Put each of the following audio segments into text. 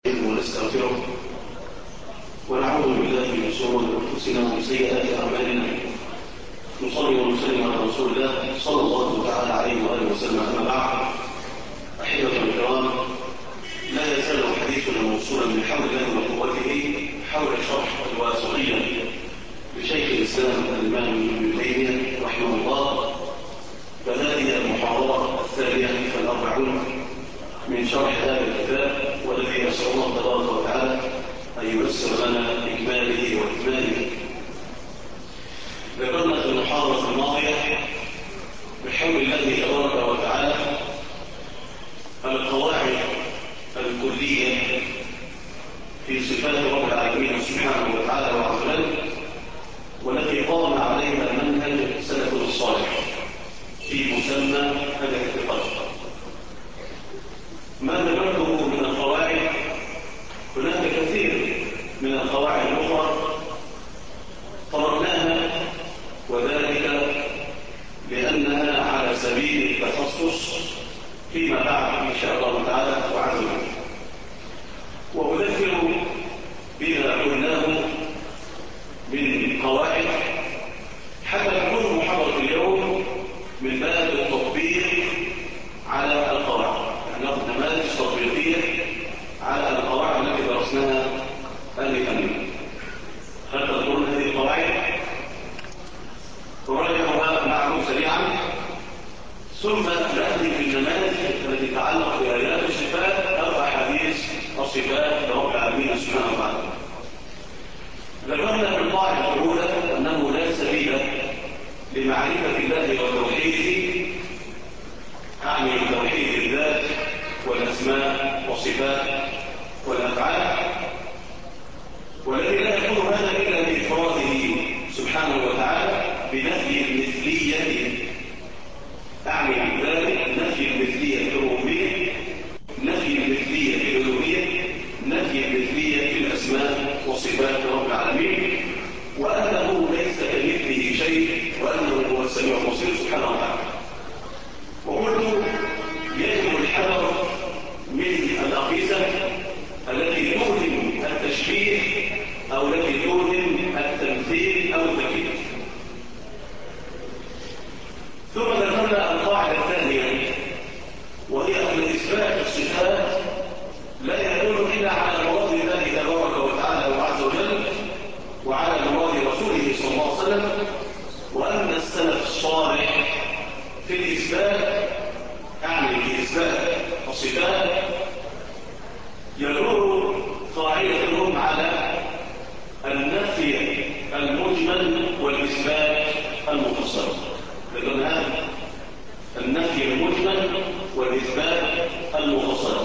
ونستغفره ونعوذ بالله من شرور انفسنا ومن سيئات اعمالنا. نصلي ونسلم على رسول الله صلى الله تعالى عليه واله وسلم. اما بعد، احبه الكرام، لا يزال حديثنا موصولا من حول الله وقوته حول شرح الواسطيه لشيخ الاسلام الامام ابن تيميه رحمه الله. فهذه المحاضره الثانيه فالاربعون من شرح هذا الكتاب، والذي نسأل الله تبارك وتعالى أن ييسر لنا إكماله وإتمامه. ذكرنا في المحاضرة الماضية بحول الله تبارك وتعالى القواعد الكلية في صفات رب العالمين سبحانه وتعالى وعز وجل، والتي قام عليها منهج سلفنا الصالح في مسمى الاعتقاد. ما ذكرته من القواعد، هناك كثير من القواعد الأخرى تركناها، وذلك لأنها على سبيل التخصص فيما بعد إن شاء الله تعالى وعز وجل. وأذكر بما قلناه من قواعد حتى تكون محاضرة اليوم من باب التطبيق على القواعد، ناخذ نماذج تطبيقيه على القواعد التي درسناها آنفا. هل تذكرون هذه القواعد؟ نراجعها معكم سريعا، ثم نأتي في النماذج التي تتعلق بآيات الصفات أو أحاديث الصفات لرب العالمين سبحانه وتعالى. ذكرنا في القاعدة الأولى أنه لا سبيل لمعرفة الله وتوحيده، أعني توحيد الذات والأسماء والصفات والأفعال، والذي لا يكون هذا إلا بإفراده سبحانه وتعالى بنفي المثلية، أعني بذلك نفي المثلية في الربوبية، نفي المثلية في الألوهية، نفي المثلية في الأسماء والصفات لرب العالمين، وأنه ليس كمثله شيء، وأنه هو السميع البصير سبحانه وتعالى. وقلت يجب الحذر من الأقيسة التي توهم التشبيه أو التي توهم التمثيل أو التكييف. ثم ذكرنا القاعدة الثانية، وهي أن إثبات الصفات لا يكون إلا على مراد الله تبارك وتعالى وعز وجل وعلى مراد رسوله صلى الله عليه وسلم، وأن السلف الصالح في الإثبات، أعني في إثبات الصفات، يدور قاعدتهم على النفي المجمل والإثبات المفصل. لأن هذا النفي المجمل والإثبات المفصل.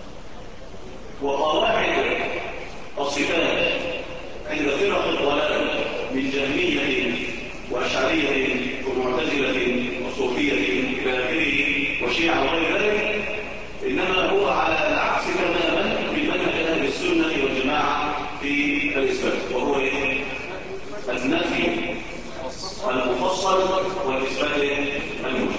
وقواعد الصفات عند فرق الضلال من جهمية وأشعرية ومعتزلة وصوفية إلى آخره وشيعة وغير ذلك، إنما هو على العكس تماما من منهج أهل السنة والجماعة في الإثبات، وهو النفي المفصل والإثبات المجمل.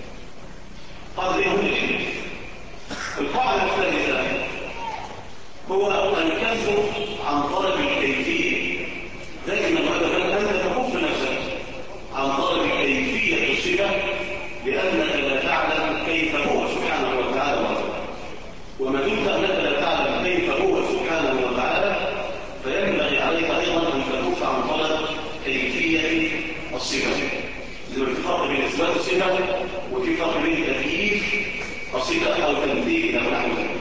القاعدة الثالثة هو الكف عن طلب الكيفية. دائما وابدا أنت تكف نفسك عن طلب كيفية الصفة، لأنك لا تعلم كيف هو سبحانه وتعالى، وما دمت أنك لا تعلم كيف هو سبحانه وتعالى فينبغي عليك أيضا أن تكف عن طلب كيفية الصفة. إذا في فرق بين إثبات الصفة وفي فرق بين تكييف الصفة أو تمثيلها ونحو ذلك.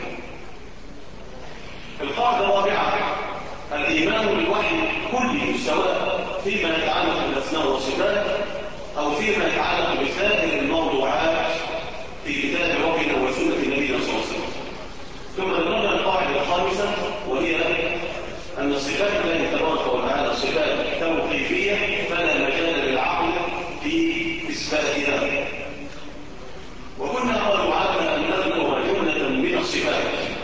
القاعدة الرابعة الإيمان بالوحي كله، سواء فيما يتعلق بالأسماء والصفات أو فيما يتعلق بسائر الموضوعات في كتاب ربنا وسنة نبينا صلى الله عليه وسلم. ثم ذكرنا القاعدة الخامسة، وهي أن صفات الله تبارك وتعالى صفات توقيفية، فلا مجال للعقل في إثباتها. وكنا قد وعدنا أن نذكر جملة من الصفات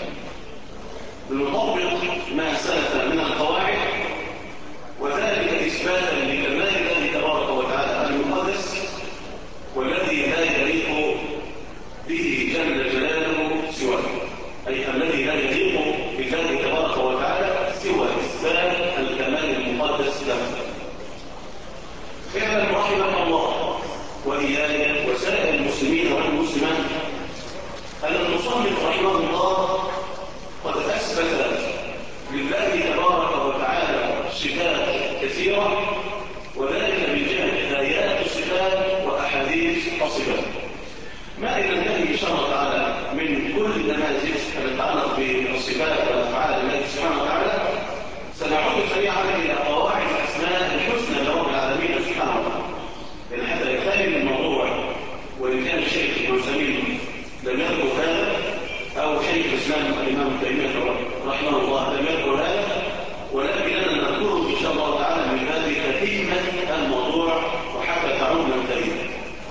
لنطبق ما سلف من القواعد، وذلك إثباتا لكمال الله تبارك وتعالى المقدس، والذي لا يليق به جل جلاله سواه، أي الذي لا يليق بذات سنعود سريعا إلى قواعد الأسماء الحسنى لرب العالمين سبحانه وتعالى، لأن حتى يختلف الموضوع، وإن كان الشيخ ابن سبيل لم يذكر هذا، أو شيخ الإسلام الإمام ابن تيمية رحمه الله لم يذكر هذا، ولكننا نذكره إن شاء الله تعالى من باب تتمة الموضوع وحتى تعود ننتهي.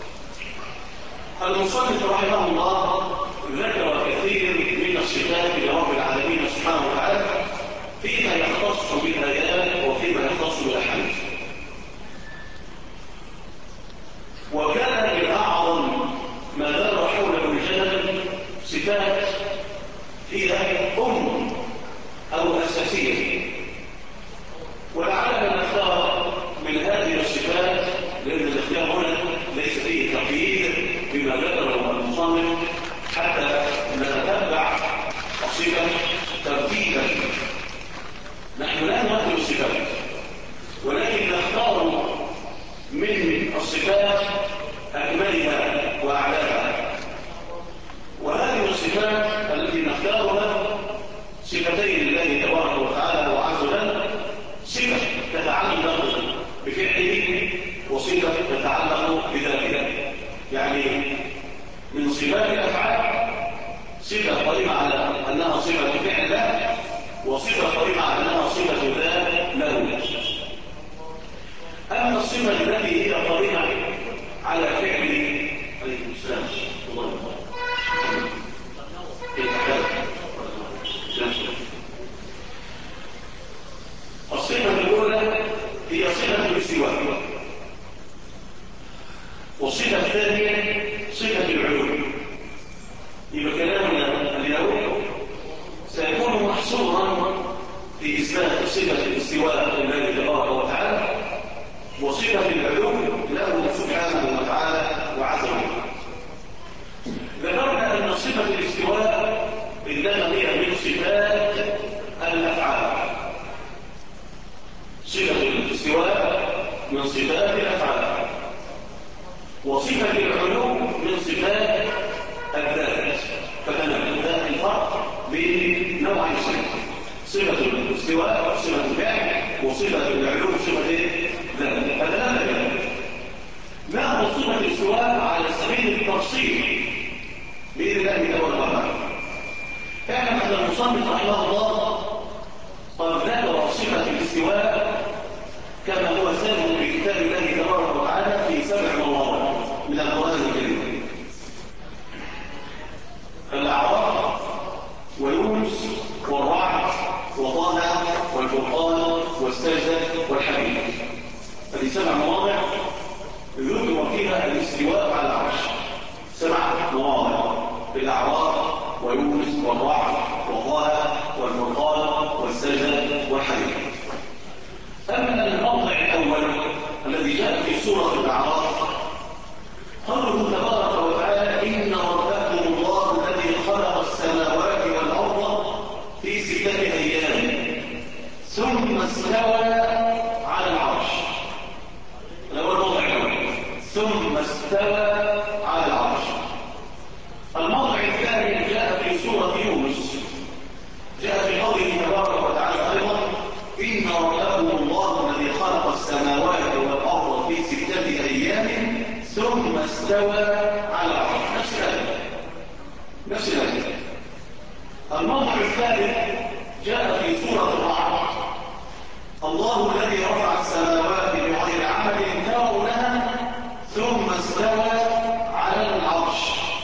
المصنف رحمه الله ذكر كثير من الصفات لرب العالمين سبحانه وتعالى فيما يختص بالآيات وفيما يختص بالأحاديث. وكان من أعظم ما دار حوله الجدل صفات هي أو أساسية، ولعلنا نختار من هذه الصفات، لأن الاختيار هنا ليس فيه تقييد بما ذكره المصنف، حتى نتتبع الصفة ترتيبا. نحن لا نأخذ الصفات، ولكن نختار من الصفات أكملها وأعلاها. وهذه الصفات التي نختارها صفتين لله تبارك وتعالى وعز وجل، صفة تتعلق بفعله وصفة تتعلق بذاته. يعني من صفات الأفعال صفة قائمة على أنها صفة فعل له، وصفة قائمة على أنها صفة ذات له. أما الصفة التي هي قائمة على فعل الإسلام الصفة الأولى هي صفة الاستواء، والصفة الثانية صفة العلوم. يبقى كلامنا اليوم سيكون محصورا في إثبات صفة الاستواء لله تبارك وتعالى وصفة العلوم له سبحانه وتعالى وعز وجل. ذكرنا أن صفة الاستواء إنما هي من صفات الأفعال. صفة الاستواء من صفات الأفعال، وصفة العلوم من صفات الذات. فتنبه ده الفرق بين نوعي صفة الاستواء وصفة الفعل، وصفة العلوم صفة ذات. فتنبه نأخذ صفة الاستواء على سبيل التفصيل بإذن الله تبارك وتعالى. اعلم أن المصنف رحمه الله قد ذكر صفة الاستواء كما هو ثابت في كتاب الله تبارك وتعالى في 7 مواضع من القرآن الكريم: الأعراف ويونس والرعد وطه والفرقان والسجدة والحديد. هذه 7 مواضع يذكر فيها الاستواء على العرش. 7 مواضع: الأعراف ويونس والرعد وطه والفرقان والسجدة والحديد. أما الموضع الأول الذي جاء في سورة الأعراف قوله تبارك وتعالى: إن ربكم الله الذي خلق السماوات والأرض في 6 أيام ثم استوى على العرش. الأول موضع الأول، ثم استوى على العرش. الموضع الثاني جاء في سورة يونس، جاء في قوله تبارك وتعالى أيضا: إن ربكم الله الذي خلق السماوات والأرض في 6 أيام ثم استوى على العرش. نفس الآية. الموضع الثالث جاء في سورة الرعد: الله الذي رفع السماوات بغير عمد ترونها ثم استوى على العرش.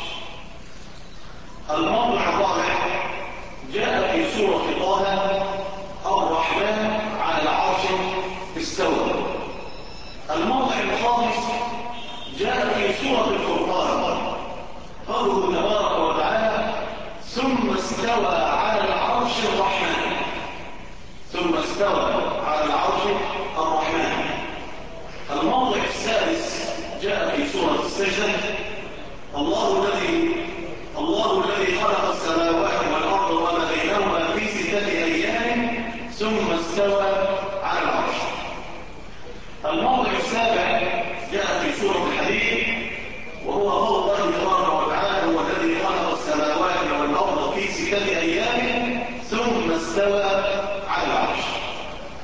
الموضع الرابع جاء في سورة طه: الرحمن على العرش استوى. الموضع الخامس جاء في سورة الفرقان قوله تبارك وتعالى: ثم استوى على العرش الرحمن. ثم استوى على العرش الرحمن. الموضع السادس جاء في سورة السجدة: الله الذي خلق السماوات والأرض وما بينهما في 6 أيام ثم استوى على العرش. الموضع السابع جاء في سورة الحديد، وهو قول الله تبارك وتعالى: هو الذي خلق السماوات والأرض في 6 أيام ثم استوى على العرش.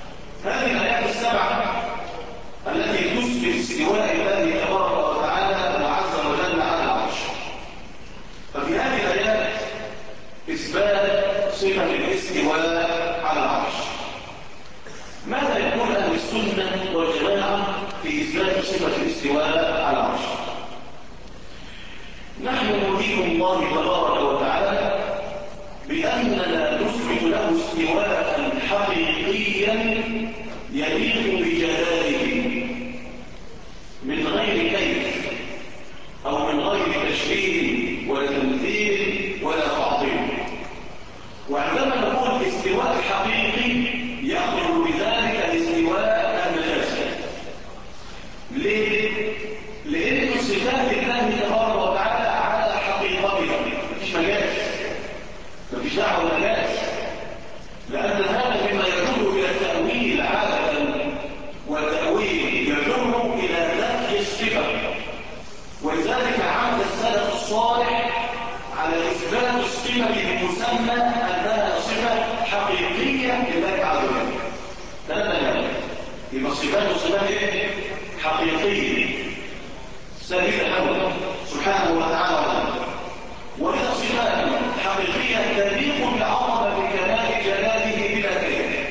هذه الآيات السبعة التي تثبت استواء الله تبارك وتعالى وعز وجل على العرش. ففي هذه الآيات إثبات صفة الاستواء على العرش. ماذا يقول أهل السنة والجماعة في إثبات صفة الاستواء على العرش؟ نحن نريد الله تبارك وتعالى بأننا نثبت له استواء حقيقيا يليق بجلاله من غير كيف أو من غير تشبيه ولا تمثيل ولا تعظيم. وعندما نقول استواء حقيقي يخرج بذلك الاستواء المجازي. ليه؟ لأن صفات الله تبارك وتعالى على حقيقتها، مفيش مجاز، مفيش دعوة مجاز، لأن هذا مما يدل إلى التأويل عادة، والتأويل يدل إلى نفي الصفة. ولذلك عمد السلف الصالح على إثبات الصفة بمسمى أنها صفة حقيقية لله عز وجل. لا يبقى صفات حقيقية سبيل له سبحانه وتعالى، وإذا صفات حقيقية تليق بعظمة كمال جلاله بلا كيف.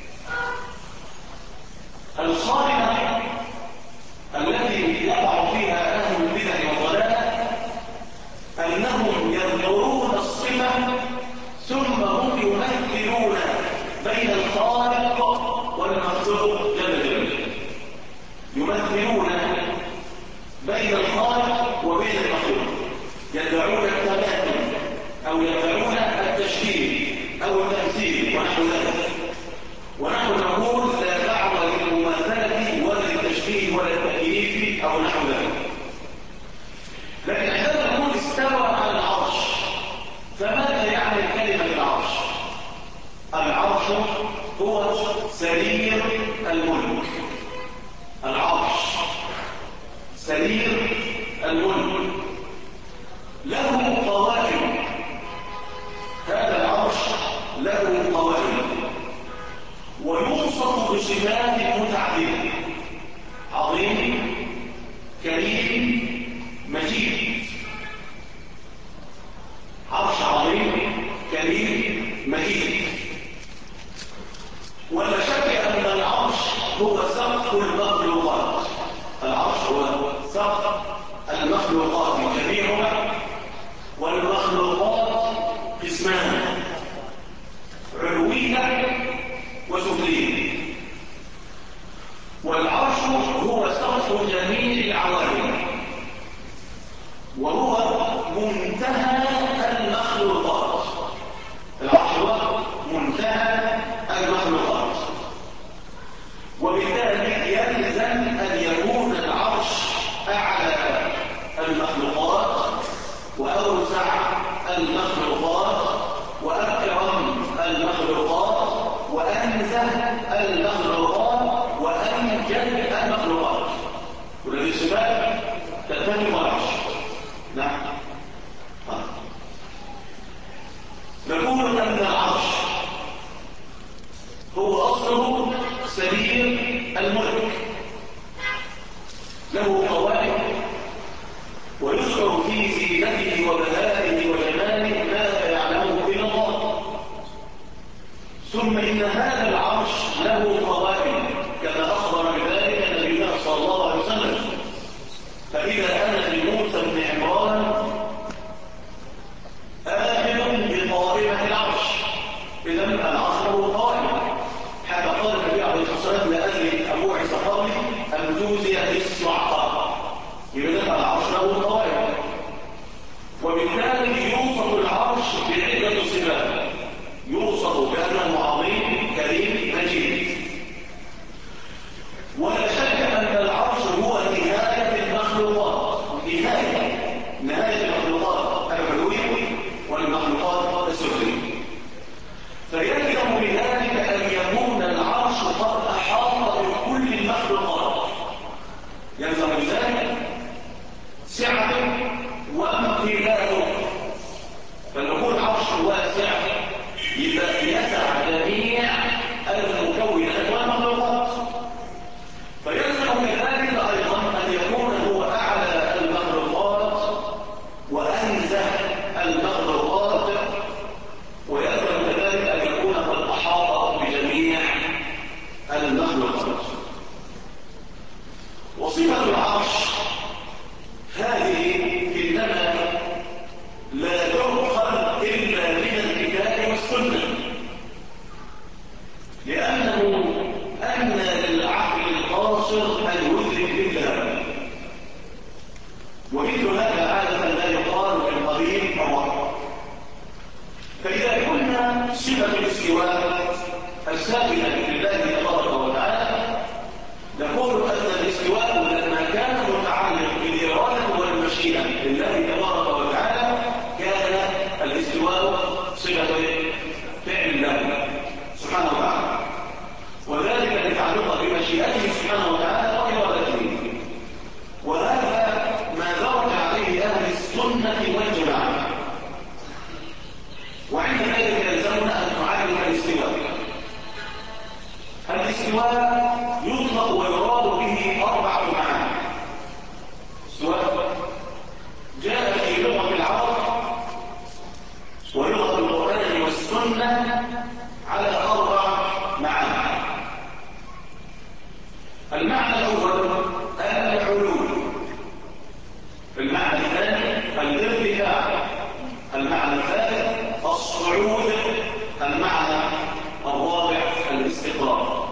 الخارقة التي يقع فيها أهل البدع والضلال أنهم يذكرون الصفة ثم هم يمثلون بين الخالق والمخلوق جل جلاله، يمثلون بين الخالق وبين المخلوق، يدعون التماثل أو يدعون التشبيه أو التمثيل ونحو ذلك. ونحن نقول لا دعوة للمماثلة ولا للتشبيه ولا التكييف أو نحو ذلك. لكن عندما نقول استوى على العرش، فماذا يعني كلمة العرش؟ العرش هو سرير الملك. العرش سرير الملك له قوائم. هذا العرش له قوائم ويوصف بصفات متعددة: عظيم، كريم، مجيد. عرش عظيم كريم مجيد. ولا شك أن العرش هو سقف المخلوقات. العرش هو سقف المخلوقات جميعها. والمخلوقات قسمان: علوية وسفلية. والعرش هو سقف جميع العوالم، وهو منتهى المخلوقات. العرش هو منتهى المخلوقات، وبالتالي يلزم أن يكون العرش أعلى المخلوقات وأوسع المخلوقات وأكرم المخلوقات وأنزه المخلوقات وأمجد المخلوقات. والذي صفات تتم العرش. نعم. نقول أن العرش هو أصله سرير الملك، له قوائم ويذكر في زينته وبهائه وجماله ما لا يعلمه إلا الله. ثم إن هذا العرش له قوائم كما أخبر بذلك نبينا صلى الله عليه وسلم. فإذا أنا لموسى بن عمران آخذ بقائمة العرش، إذا العرش له قائمة. حتى قال النبي عليه الصلاة والسلام لأجل أبو عيسى قولي أن توزي بالصعقة، يبدأ العرش له قائمة. وبالتالي يوصف العرش بعدة صفات: يوصف بأنه عظيم كريم مجيد. ولا شك أن العرش هو نهاية المخلوقات، نهاية المخلوقات العلوية والمخلوقات السفلية. فيلزم بذلك أن يكون العرش قد أحاط بكل المخلوقات. يلزم بذلك الاستواء الثابتة لله تبارك وتعالى، نقول أن الاستواء لما كان متعلق بالإرادة والمشيئة لله تبارك وتعالى كان الاستواء صفة فعل له سبحانه وتعالى، وذلك لتعلق بمشيئته سبحانه وتعالى وإرادته. وهذا ما درج عليه أهل السنة والجماعة، وعند ذلك يلزمنا أن نعلم الاستواء. الاستواء يطلق ويراد به 4 معاني. استواء جاء في لغة العرب ولغة القرآن والسنة على 4 معاني. المعنى الأول العلو، المعنى الثاني الارتفاع، المعنى الثالث الصعود، المعنى الرابع الاستقرار.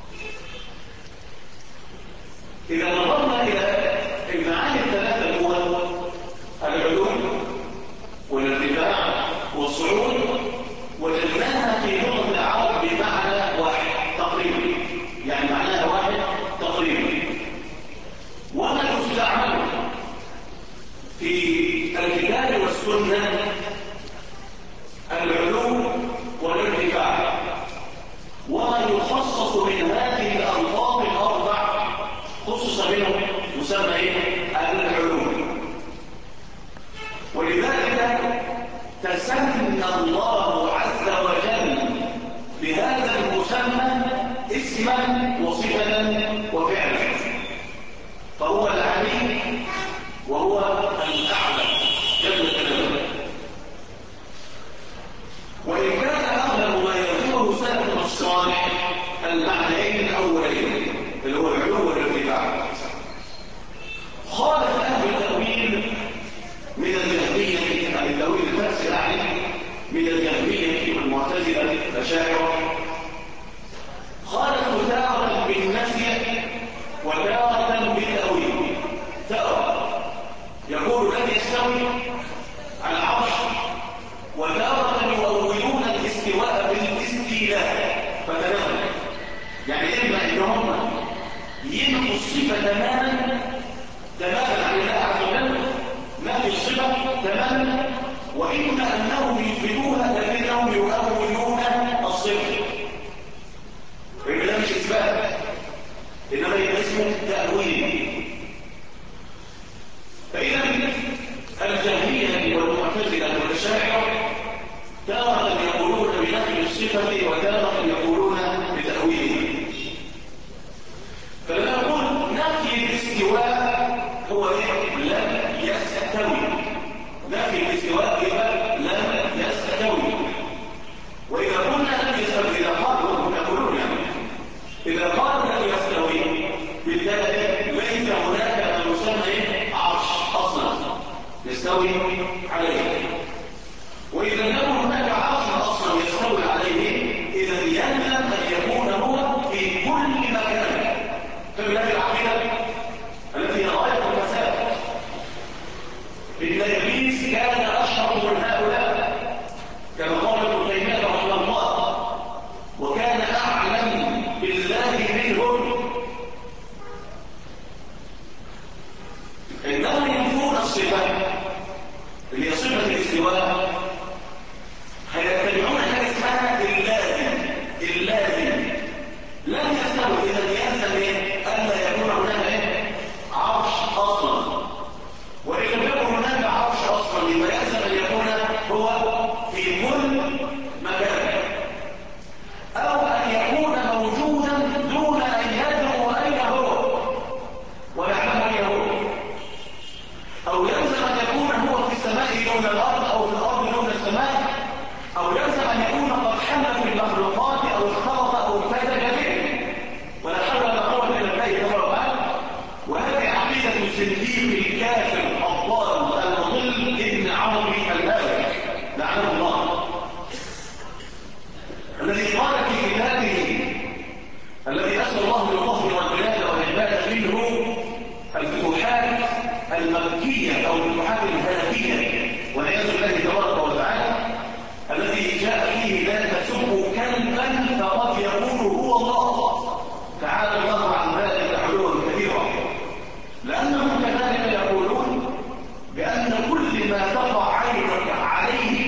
إذا نظرنا إلى المعاني الثلاثة الأولى العلو والارتفاع والصعود وجدناها في لغة العرب بمعنى واحد تقريبا، يعني معناها واحد تقريبا، وما يستعمل في الكتاب والسنة العلو والارتفاع، وما يخصص من هذه الألفاظ ال4 خصص منه يسمى العلو. ولذلك تسمى الله عز وجل بهذا المسمى اسما وصفة وفعلا، فهو العلي وهو الأعلى جل جلاله. وإن كان أغلب ما يذكره سلفنا الصالح المعنيين الأولين اللي هو العلو والارتفاع، خالف أهل التأويل من الجهمية، يعني التأويل الفاسد يعني من الجهمية والمعتزلة الأشاعرة، خالفوا تارة بالنفي وتارة بالتأويل. تارة يقول لن يستوي على العرش، وتارة يؤولون الاستواء بالاستيلاء فتناول، يعني إما إنهم ينفوا الصفة تماما عن الله عز وجل، نفي الصفة تماما، وإما أنهم يثبتوها لكنهم يؤولون الصفة، وإن ده مش إثبات إنما يبقى اسمه تأويل. فإذا الجهمية والمعتزلة والأشاعرة تارة يقولون بنفي الصفة وتارة يقولون بتأويله. فلما نقول نفي الاستواء هو لم يستوي، نفي الاستواء يبقى لم يستوي. وإذا قلنا لم يستوي، إذا قالوا يقولون إذا قالوا لم يستوي بالتالي ليس هناك ما يسمى عرش أصلا يستوي عليه. وإذا لم يكن هناك عرش أصلا يستوي عليه، إذا يلزم أن يكون هو في كل مكان. فبهذه العقيدة التي هي غاية الفساد، إن إبليس كان أشرف من هؤلاء كما قال ابن تيمية رحمه الله، وكان أعلم بالله منهم. إنهم ينفون الصفات الله تعالى الله عن ذلك علوا كبيرا، لأنهم كذلك يقولون بأن كل ما تقع عينك عليه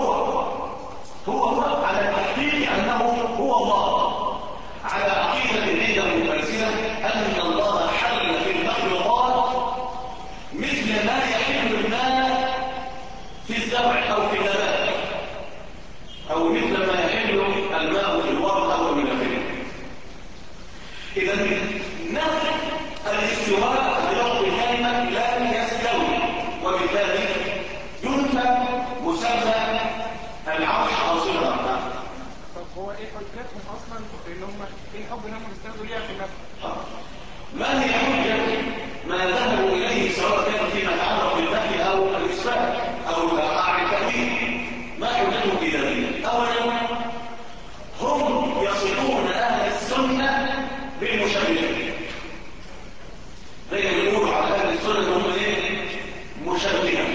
فهو على تحقيق أنه هو الله، على عقيدة عندهم الفلسفة أن الله حل في المخلوقات مثل ما يحل الماء في الزرع أو في النبات، أو مثل ما يحل الماء في الورد أو من آخره. إذا نفي الاستواء بلفظ كلمة لا يستوي، وبالتالي ينفى مسمى العرش أصيلا. طب هو ايه حجتهم اصلا ان هم ايه الحب اللي هم بيستندوا ليها في النفي؟ ما هي حجة ما ذهبوا إليه سواء كان فيما يتعلق بالنفي أو الإثبات أو التأويل؟ ما حجتهم في ذلك؟ أولا هم يصلون أهل السنة بالمشبهة، زي ما يقولوا على أهل السنة هم إيه؟ مشبهة.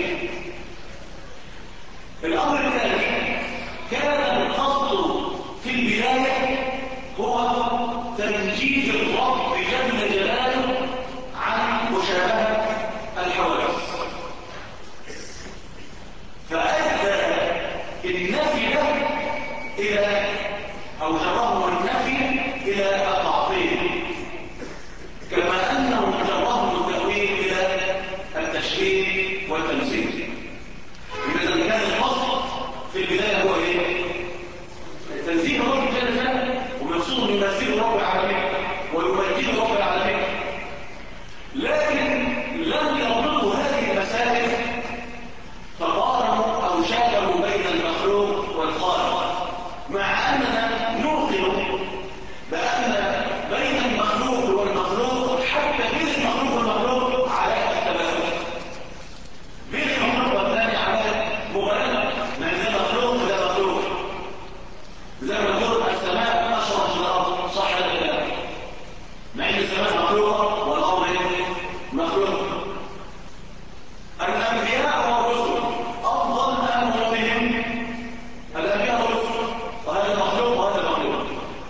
الأمر الثاني كان القصد في البداية هو تنجيز الرب جل جلاله عن مشابهة الحوادث، فأدى النفي له إلى أو جرهم النفي إلى التعطيل، كما أنهم جرهم التأويل إلى التشبيه والتمثيل. إذا كان القصد في البداية هو إيه؟ تنزيه الرب جل جلاله، ومقصود يمثل رب العالمين ويمجد رب العالمين، لكن لم يربطوا هذه المسائل فقارنوا أو شاكلوا بين المخلوق والخالق، مع أننا نوقن بأن بين المخلوق والمخلوق حتى بين المخلوق والمخلوق علاقة تبادل، بين المخلوق والثاني علاقة مبالغة، لأن ده مخلوق وده مخلوق. زي ما نقول السماء أشرف من الأرض، صح ولا لا؟ مع أن السماء مخلوقة والأرض مخلوق. الأنبياء والرسل أفضل أم بهم؟ الأنبياء والرسل، وهذا مخلوق وهذا مخلوق.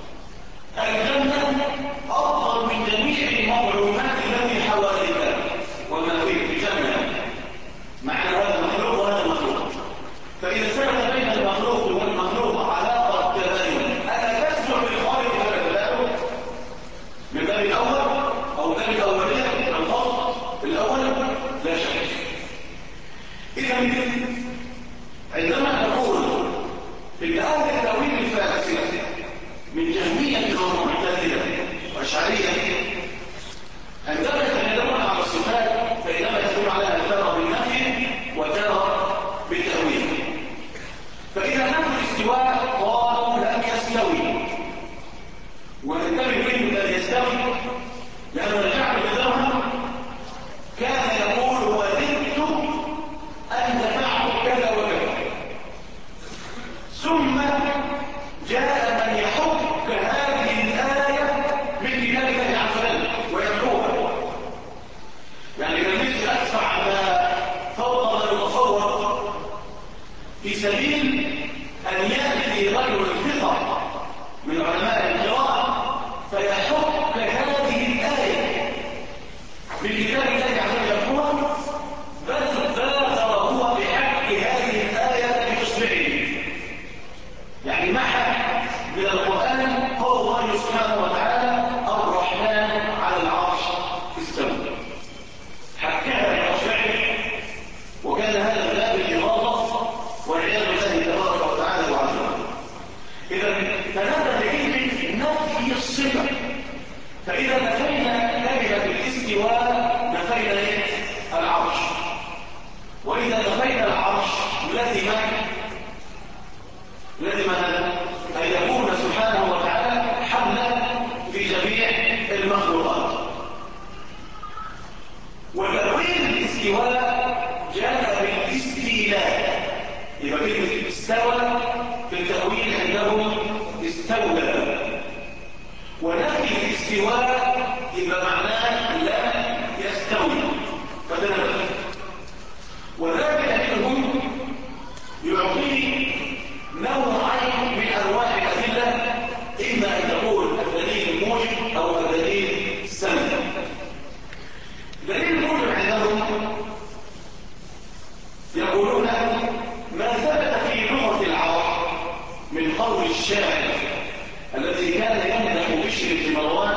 الجنة أفضل من جميع المظلومات التي حواليها وما فيه في الجنة، مع أن هذا مخلوق وهذا مخلوق. فإذا ثبت بين المخلوق والمخلوق علاقة تباين، ألا تسمع بالخالق ولا تباين؟ من باب الأول أو باب الأولية الفصل الأول لا شك. إذا عندما نقول إن أهل التأويل الفاسد من جهمية ومعتزلة وأشعرية عندما يتكلمون عن الصفات فإنما يقولون عليها ترى بالنفي وترى بالتأويل. فإذا نفوا الاستواء قالوا لم يستوي، وننتبه منه لم يستوي لأن الجعل بدرهم كان يقول وددت أن تعبد كذا وكذا، ثم جاء من يحك هذه الآية من كتاب الله عز وجل ويمحوها. يعني كان نفسي أدفع ما فوق ما يتصور في سبيل أن يأتي رجل الفقه من علماء القراءة فيحك هذه الآية من كتاب الله عز وجل يمحوها، بل بادر هو بحق هذه الآية بتصبعه. يعني محى من القرآن قول الله سبحانه وتعالى الرحمن على العرش استوى، حكاها بأصبعه، وكان هذا باب الإغاظة والعياذ بالله تبارك وتعالى وعلا. إذا فنادى بكلمة نفي الصفة، فإذا نفينا كلمة الاستواء نفينا العرش، وإذا نفينا العرش لازم أن يكون سبحانه وتعالى حملا في جميع المخلوقات. وتأويل الاستواء جاء بالاستيلاء، يبقى كلمة استوى في التأويل عندهم استولى، ونفي الاستواء يبقى معناه لا يستوي فدنا، وذلك منهم يعطيه نوعين من أنواع الأدلة، إما أن تقول بن مروان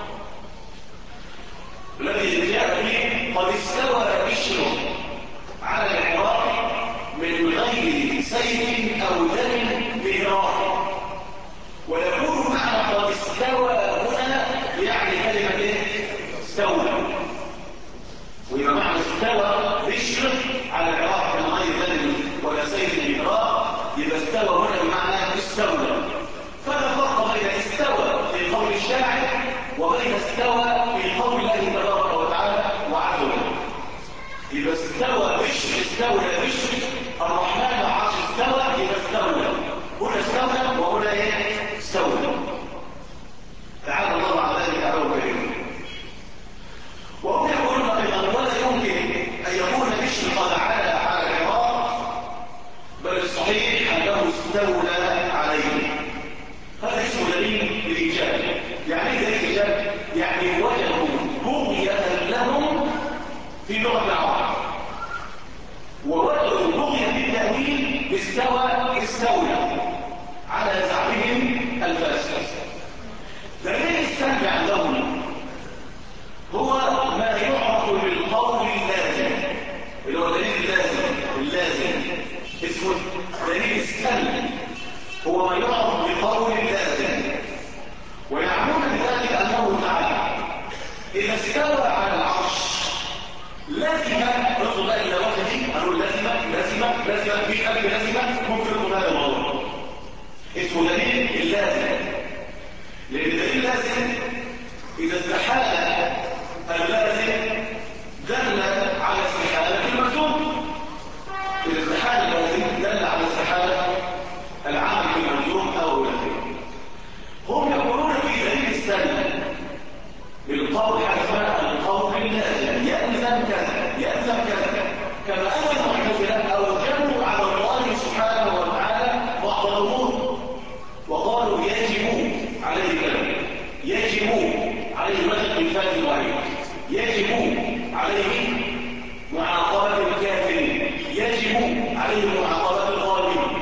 الذي جاء به قد استوى بشر على العراق من غير سيف أو دم مهراق. ويكون معنى قد استوى هنا يعني كلمة ايه؟ استوى. ويبقى معنى استوى بشر على العراق من غير دم ولا سيف مهراق، يبقى استوى هنا بمعنى استولى. فلا فرق بين استوى في قول الشاعر وبين استوى في قول الله تبارك وتعالى وعز وجل. يبقى استوى بشر، استولى بشر الرحمن على العرش استوى، يبقى استولى. هنا استولى وهنا ايه؟ استولى. تعالى الله عن ذلك علوا كريما. وهم يقولون ايضا ولا يمكن ان يكون بشر قد علا على العراق، بل الصحيح انه استولى عليه. هذا اسمه دليل الايجاب. يعني ايه دليل الايجاب؟ يعني وجدوا بغية لهم في لغة العرب، ووجدوا بغية في التأويل استولى على زعمهم الفاسد. دليل السلب عندهم هو ما يعرف بالقول اللازم، اللي هو دليل اللازم اسمه دليل السلب، هو ما يعرف بقول اللازم. ويعنون بذلك انه تعالى اذا استوى على العرش لازم رسول الله الى وجهه، قالوا لازم في قلب لازم ممكن يكون هذا الموضوع اسمه دليل اللازم. لان دليل اللازم اذا استحال اللازم دل على استحاله الملزوم، اذا استحال اللازم دل على استحاله العامل في الملزوم او الاخير. هم يقولون في دليل السلب بالقول حسب القول اللازم يلزم كذا كما ان المعتزله اوجبوا على الله سبحانه وتعالى بعض الامور وقالوا يجب عليه كذا، يجب عليه مثل بالفعل الوعيد، يجب عليه معاقبه الكافرين، يجب عليه معاقبه الظالمين.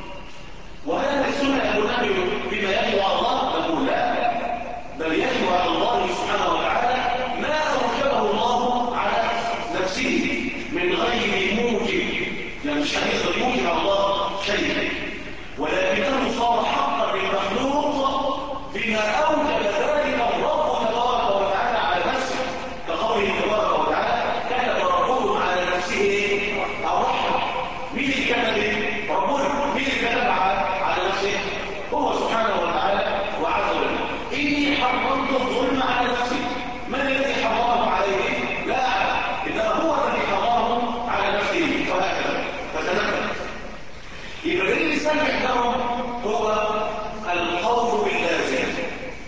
وهذا السنه يقولون بما يجب على الله، نقول لا، بل يجب على الله سبحانه وتعالى ما اوجبه الله على نفسه من غير موجب. يعني مش هيقدر يوجب على الله شيء، ولكنه صار حقا للمخلوق بما اوجب ذلك الرب تبارك وتعالى على نفسه، كقوله تبارك وتعالى كتب ربكم على نفسه الرحمه. مين اللي كتب؟ ربنا. مين اللي كتب على نفسه؟ هو سبحانه وتعالى وعز وجل. إني حرمت الظلم على نفسي. من الذي حرمه عليه؟ لا أعلم، إنما هو الذي حرمه على نفسه. وهكذا فتنبه. يبقى دليل السلب عندهم هو الخوف باللازم.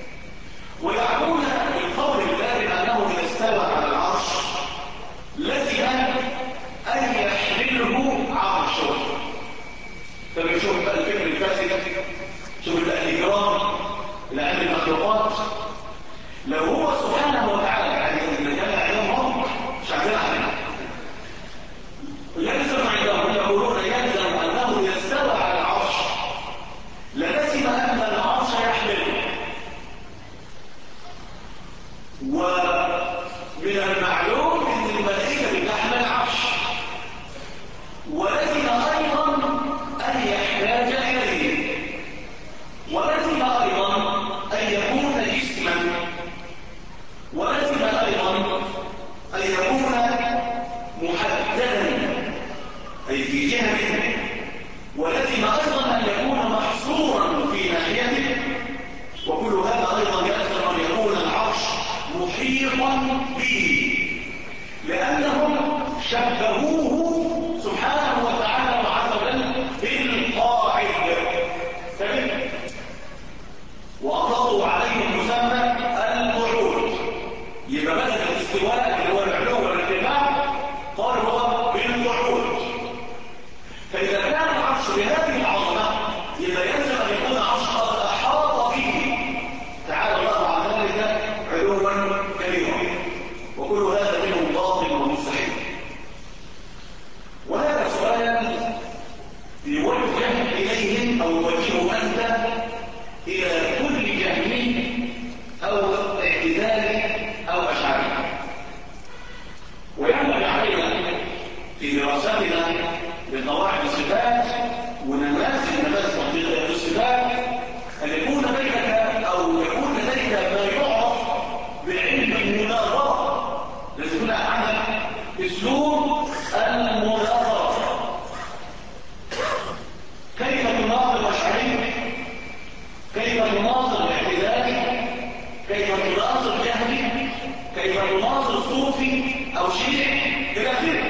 كيف تناصر جهمي، كيف تناصر صوفي أو شيعي إلى آخره.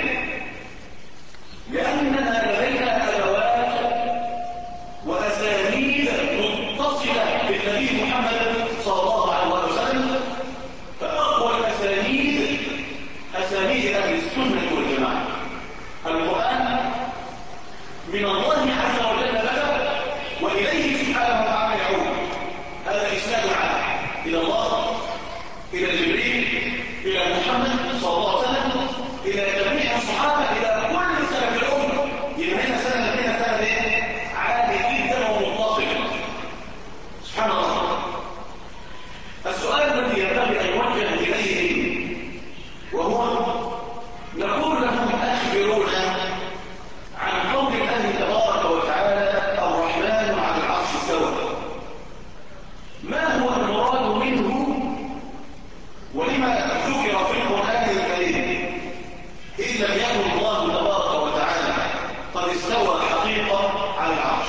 لأننا لدينا أدوات وأساليب متصلة بالنبي محمد صلى الله عليه وسلم، فأقوى الأساليب أساليب أهل السنة والجماعة. القرآن من الله عز وجل بدأ وإليه سبحانه وتعالى يعود. هذا إسناد العالم إلى الله، إلى جبريل، إلى محمد صلى الله عليه وسلم، إلى جميع الصحابة، إلى كل سلف الأمة. يبقى هنا سنة عالي جدا ومتصل. سبحان الله. السؤال الذي ينبغي أن يوجه إليه وهو نقول لهم أخبرونا عن قول الله تبارك وتعالى الرحمن على العرش استوى. ما هو المراد منه ولما ذكر في القرآن الكريم إن لم يكن الله تبارك وتعالى قد استوى حقيقة على العرش؟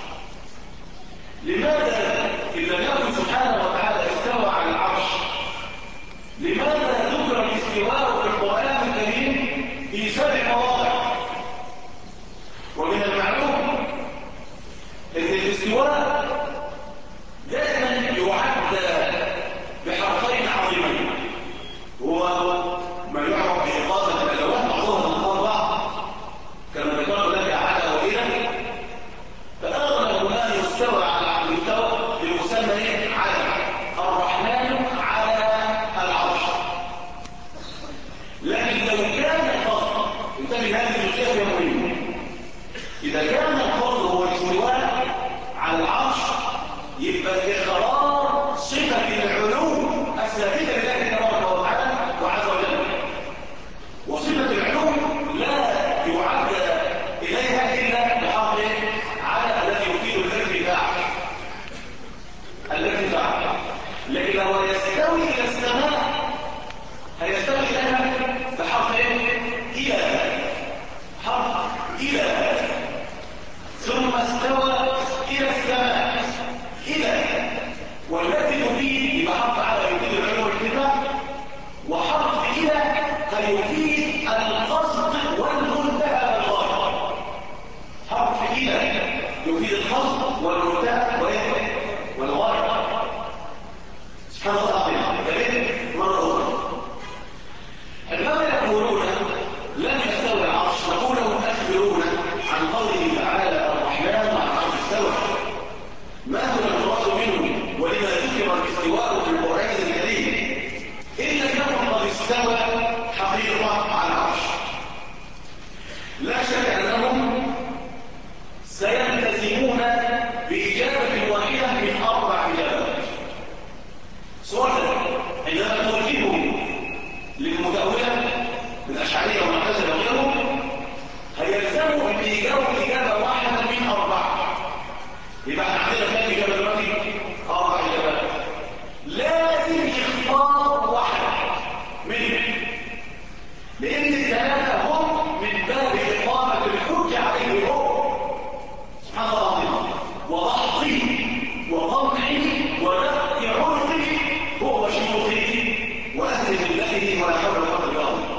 لماذا إن لم يكن سبحانه وتعالى استوى على العرش لماذا ذكر الاستواء في القرآن الكريم في 7 مواضع؟ ومن المعلوم ان الاستواء دائما يعد بحرفين عظيمين، هو ما يعرف بإقامة الأدوات بعضها من بعض كما ذكرت لك على وإلى. فأغلب ما يستوى على المستوى يسمى على الرحمن على العرش. لكن لو كان الفضل انتبه هذه الجزئية مهمة، إذا كان الفضل هو الاستواء على العرش يبقى إقرار صفة العلو الثابتة لله تبارك وتعالى وعز وجل، وصفة العلو لا يعد إليها إلا بحرف على الذي يفيد الارتفاع. لكن لو يستوي إلى السماء هيستوي لها بحرف إلى، حرف إلى، ثم استوى إلى السماء إلى، والذي يفيد بحرف على يفيد العلو والارتفاع، وحرف إلى هيفيد القصد والمنتهى بالغاية. حرف إلى يفيد القصد والمنتهى والغاية. سبحان الله العظيم. دليل مرة أخرى عندما يقولون لم يستوي العرش نقول لهم أخبرونا عن قوله تعالى الرحمن على العرش استوى. ما هو المراد منه ولما ذكر الاستواء في القرآن الكريم إن لم يكن قد استوى حقيقة على العرش؟ لا شك أنهم سيلتزمون بإجابة واحدة من 4 إجابات. سؤال عندما توجهوا للمتأولة بالأشعرية والمعتزلة وغيرهم هيلزموا بإجابة واحدة من 4. يبقى عندنا كام إجابة دلوقتي؟ 4 إجابات. لازم يختار واحدة منهم، لأن الثلاثة هم من باب إقامة الحجة عليه هو سبحان الله العظيم، وضحضه وقمعه ونقض عنقه هو شيوخه وأهل ملته ولا حول ولا قوة إلا بالله.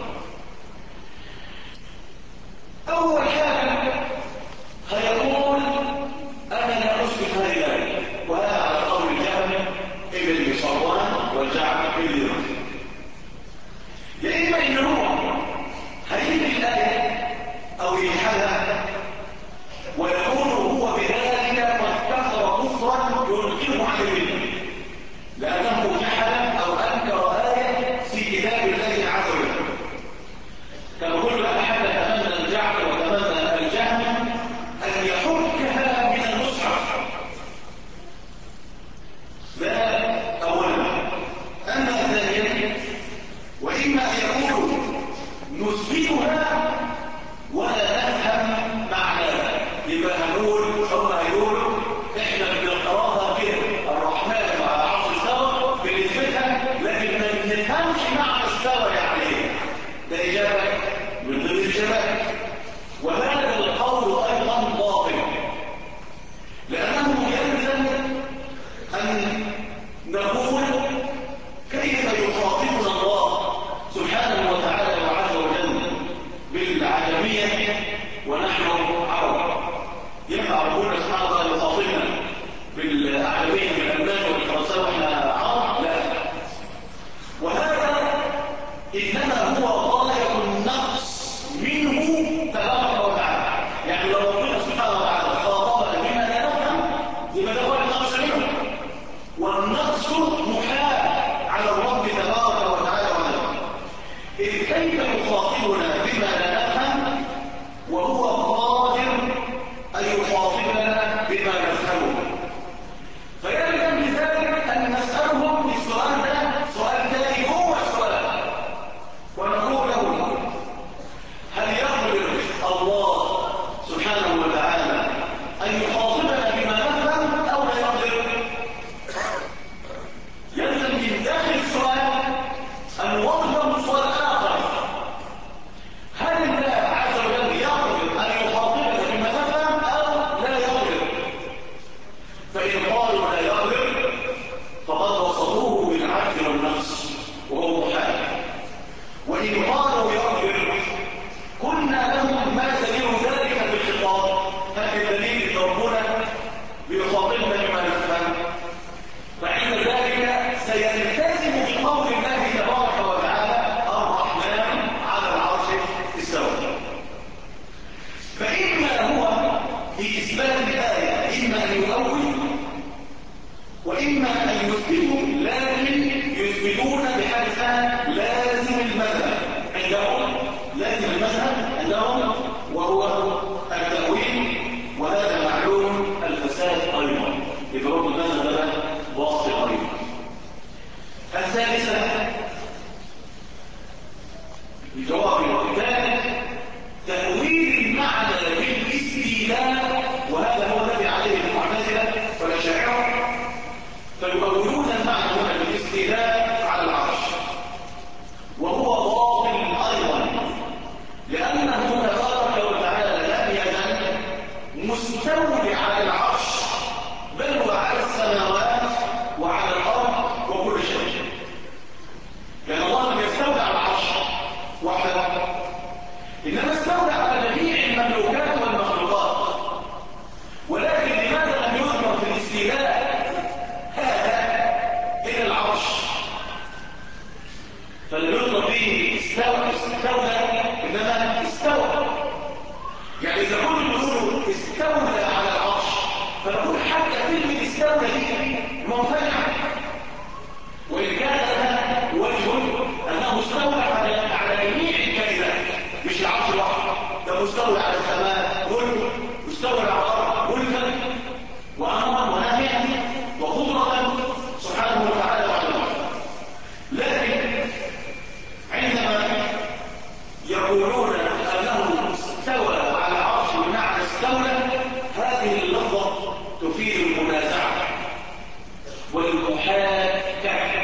أول حاجة هيقول أنا لا أثبت هذه الآية، وهذا على قول الجهم ابن صفوان والجعد ابن رشد. يا إما إن هو هيجي الآية أو يجحدها ويقول هو بذلك قد كفر كفرا ينكره عن المله، لأنه جحد أو أنكر آية في كتاب الله عز وجل. كما كل أحد تمنى الجعد وتمنى الجهم أن يحكها من المصحف. ده أولا. أما ثانيا وإما أن يقولوا نثبتها ولا نفهم معناها، يبقى هنقول هم هيقولوا احنا بنقراها كده الرحمن على العرش استوى بنثبتها لكن ما بنفهمش معنى استوى يعني ايه. ده إجابة من ضمن الإجابات، وهذا القول أيضا باطل، لأنه يلزم أن نقول يخاطبنا الله سبحانه وتعالى وعز وجل بالعالمية ونحن عرب؟ ينفع ربنا سبحانه وتعالى يخاطبنا بالعالمية بالألمان والفرنساوي واحنا عرب؟ لا. وهذا إنما هو غاية النقص منه تبارك وتعالى. يعني لو ربنا سبحانه وتعالى خاطبنا بما لا نفهم يبقى ده هو النقص منه، والنقص محال على الرب تبارك وتعالى وعلا. إذ كيف يخاطبنا بما لا نفهم وهو قادر أن يخاطبنا بما نفهمه؟ فيلزم بذلك أن نسألهم السؤال ده سؤال تاني هو السؤال، ونقول له: هل يقدر الله سبحانه وتعالى أن يخاطبنا بما نفهم أو لا يقدر؟ يلزم من داخل السؤال أن نوضح سؤال آخر: هل الله عز وجل يقدر أن يخاطبنا بما نفهم أو لا يقدر؟ فإن قالوا لا يقدر فقد وصفوه بالعجز والنقص وهو محال، وإن قالوا يقدر قلنا لهم ما دليل ذلك بالخطاب؟ هذا الدليل ان ربنا بيخاطبنا بما نفهم، فعند ذلك سيلتزم بقول الله تبارك وتعالى: الرحمن على العرش استوى. فإما هو بإثبات الآية إما أن يؤول وإما أن يثبتوا، لكن يثبتون بحاجة لازم المذهب عندهم، لازم المذهب عندهم وهو التأويل، وهذا معلوم الفساد أيضا، إضراب المذهب ده باطل أيضا. الثالثة الجواب الثالث تأويل المعنى بالاستيلاء، وهذا هو الذي عليه المعتزلة والأشاعرة، فيؤولون المعنى هنا بالاستيلاء على العرش، وهو باطل أيضا، لأنه تبارك وتعالى لم يزل مستولي على العرش، بل هو على السماوات وعلى الأرض وكل شيء. لأن الله لم يستولي على العرش وحده، إنما استولى على جميع المملوكات والمخلوقات. ولكن لماذا لم يذكر في الاستيلاء هذا إلى العرش؟ فلم يذكر به استولى، إنما استوى. يعني إذا كنا نقول استولى على العرش فنقول حتى كلمة استولى دي منفعة، وإن كان لها وجه أنه استولى على جميع الكائنات، مش العرش لوحده، ده مستولى على السماء ملك، مستولى على الأرض ملكا وأمرا ونهيا وقدرة سبحانه وتعالى وعلا. لكن عندما يقولون أنه استوى على العرش بمعنى استولى، هذه اللفظة تفيد المنازعة والمحاكاة.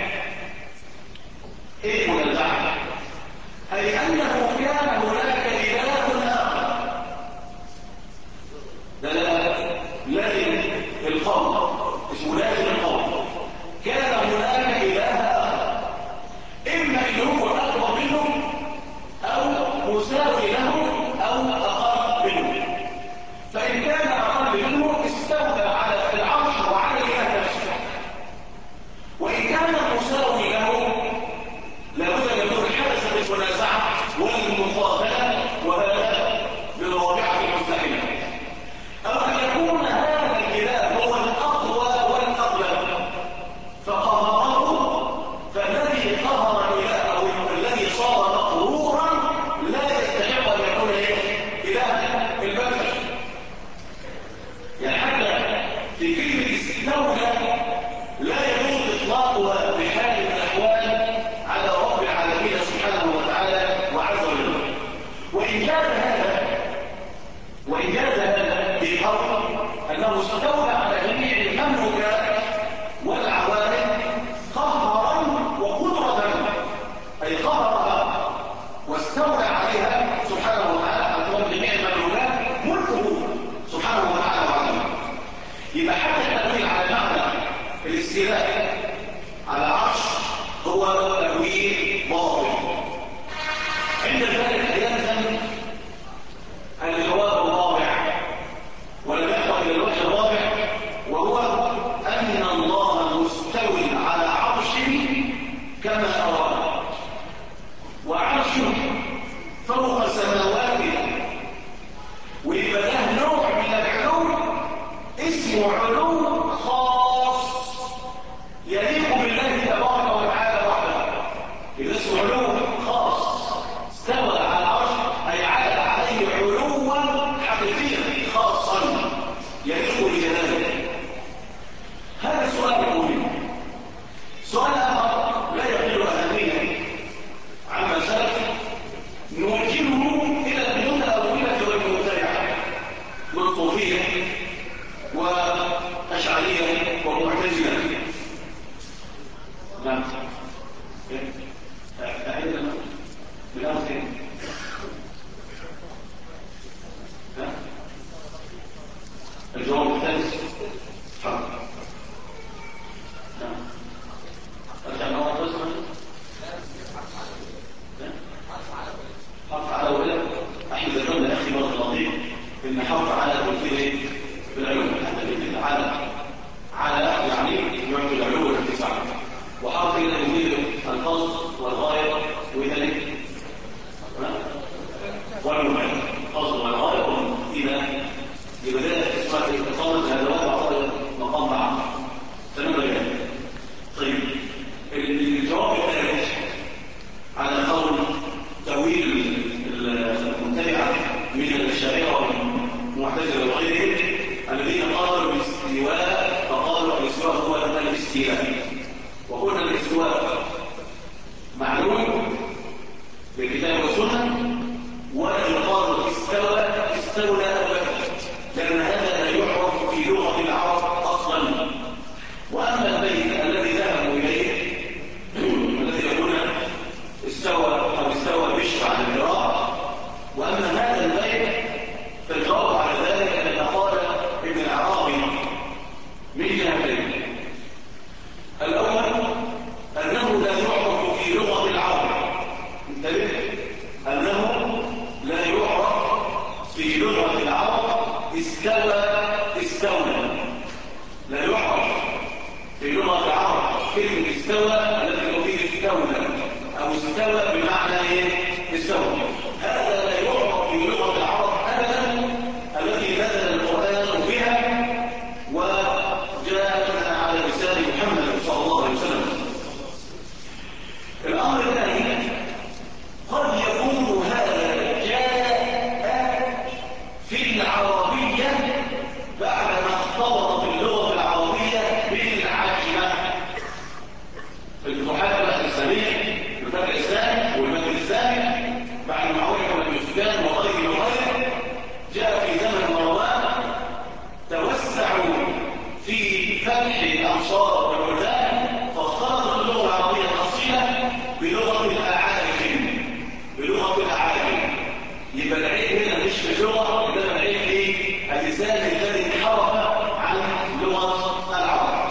ايه المنازعة؟ أي أنه كان هناك إله آخر. لازم القول، اسمه لازم القول. كان هناك إله آخر، إما إن هو أكبر منه أو مساوي له أو أقل منه. فإن كان أقل منه استولى على العرش وعليه نفسه، وإن كان مساوي له لابد أن يكون حدث المنازعة والمقابلة، وهذا بالواقعة المستحيلة. أو أن يكون هذا الإله هو الأقوى والأغلب فقهره، فالذي قهر الإله أو الذي صار مقهورا لا يستحق أن يكون إله البشر. يعني حتى في كلمة استولى لا يجوز إطلاقها بحال من الأحوال على رب العالمين سبحانه وتعالى وعز وجل. وإن جاز هذا بالقول أنه استولى على جميع المملوكات والعوالم قهرا وقدرة، أي قهرها واستولى عليها سبحانه وتعالى على جميع المملوكات ملكه سبحانه وتعالى وعلا. يبقى حتى التأويل على معنى الاستيلاء على العرش هو هو تأويل باطل. عند ذلك يلزم الجواب الرابع، ولم يبقى إلى الوجه الرابع، وهو أن الله مستوي على عرشه كما أراد، وعرشه فوق سماواته، ويبقى ده نوع من العلو اسمه علو خاص يليق بالله تبارك وتعالى وحده. يبقى اسمه علو خاص، استوى على العرش أي على عليه علوا حقيقيا خاصا يليق بجلاله. هذا السؤال مهم. سؤال آخر لا يقل أهمية عما سلف نوجهه إلى المتأولة والمبتدعة من صوفية وأشعرية ومعتزلة. نعم. أعيدنا بالأمر كيف؟ الجواب الثالث حق. نعم. الجماعة تسمع؟ حق على ولد. احنا ذكرنا اخي بارك الله فيك ان حق على تفسير بالعلوم، على يعني يعطي العلوم والاتساع، وحرف الى تفسير القصد والغايه وذلك والمعنى. القصد والغايه الى لبدايه اسماء الاتصال الادوات وعطاء مقام بعض. تمام كده. طيب الجواب الثالث على قول تأويل المبتدعة من الأشاعرة والمعتزلة وغيرهم الذين قالوا بالاستواء، فقالوا الاستواء هو الاستيلاء. وقلنا الاستواء معلوم بالكتاب والسنة، ولا يقال استولى أبدا، لأن هذا لا يعرف في لغة العرب أصلا. وأما البيت الذي ذهبوا إليه الذي يقول استوى بشر على القراءة، وأما هذا البيت فالجواب على ذلك أن قال ابن العربي من جهتين. الأول أنه لا يعرف في لغة العرب، انتبه، أنه لا يعرف في لغة العرب استولى، لا يعرف في لغة العرب كلمة استوى التي تفيد استولى أو استوى بمعنى ايه؟ استوى. هذا لا يعرف في لغة العرب أبدا التي نزل القرآن بها وجاء على لسان محمد صلى الله عليه وسلم. الأمر الثاني قد يكون هذا جاء في العربية بعدما اختلط اللغة العربية بالعجمة. المحاكمة الإسلامية الفتح الإسلامي والمجد الإسلامي بعد معاوية بن سفيان وغيره جاء في زمن مروان توسعوا في فتح الأمصار والبلدان، فاختلطت اللغة العربية الأصيلة بلغة الأعاجم. يبقى العيب هنا مش في اللغة، إنما العيب في اللسان الذي انحرف عن لغة العرب.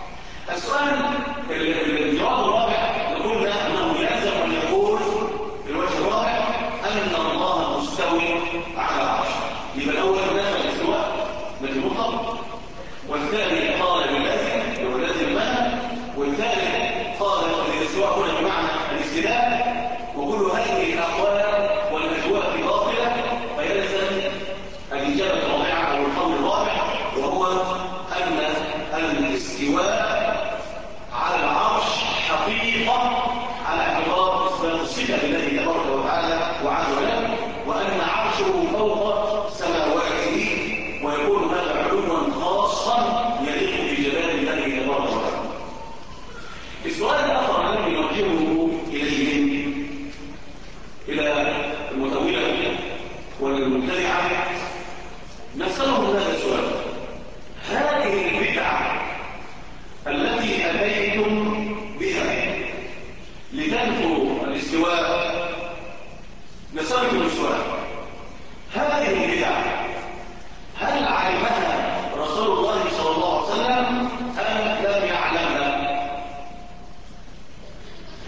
الجواب الرابع قلنا أنه يلزم أن يقول الوجه الرابع أن الله مستوي على العرش. يبقى الأول نفى الاستواء الذي مطلق، والثاني قال باللازم واللازم المعنى، والثالث قال الاستواء هنا بمعنى الاستيلاء. وكل هذه الأقوال والأجواء باطلة، فيلزم الإجابة الرابعة أو القول الرابع، وهو أن الاستواء على العرش حقيقة على اعتبار إثبات الصفة لله تبارك وتعالى وعز وجل، وأن عرشه فوق سماواته، ويكون هذا علوا خاصا يليق بجلال الله تبارك وتعالى. السؤال الآخر الذي نوجهه إليهم إلى المتأولة والمبتدعة نسألهم هذا السؤال: هذه البدعة التي أتيتم بها لتنفوا الاستواء، نسألكم السؤال: هذه البدعة هل علمها رسول الله صلى الله عليه وسلم أم لم يعلمها؟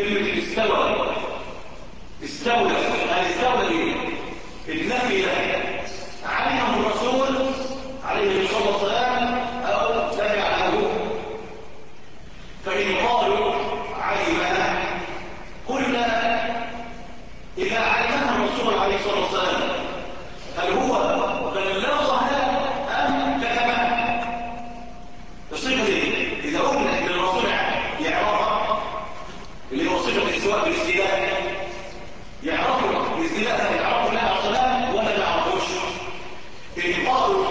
استولى ايه؟ النفي ده علمه الرسول عليه الصلاه والسلام او لم يعلمه. فان قالوا علمها قلنا اذا علمها الرسول عليه الصلاه والسلام هل هو بلغها ام كتبها؟ الصفه دي اذا قلنا ان الرسول يعرفها اللي هو صفه الاستواء بالاستيلاء، يعرفوا الاستيلاء يعرفوا لها صلاه ولا ما يعرفوش؟ ان قالوا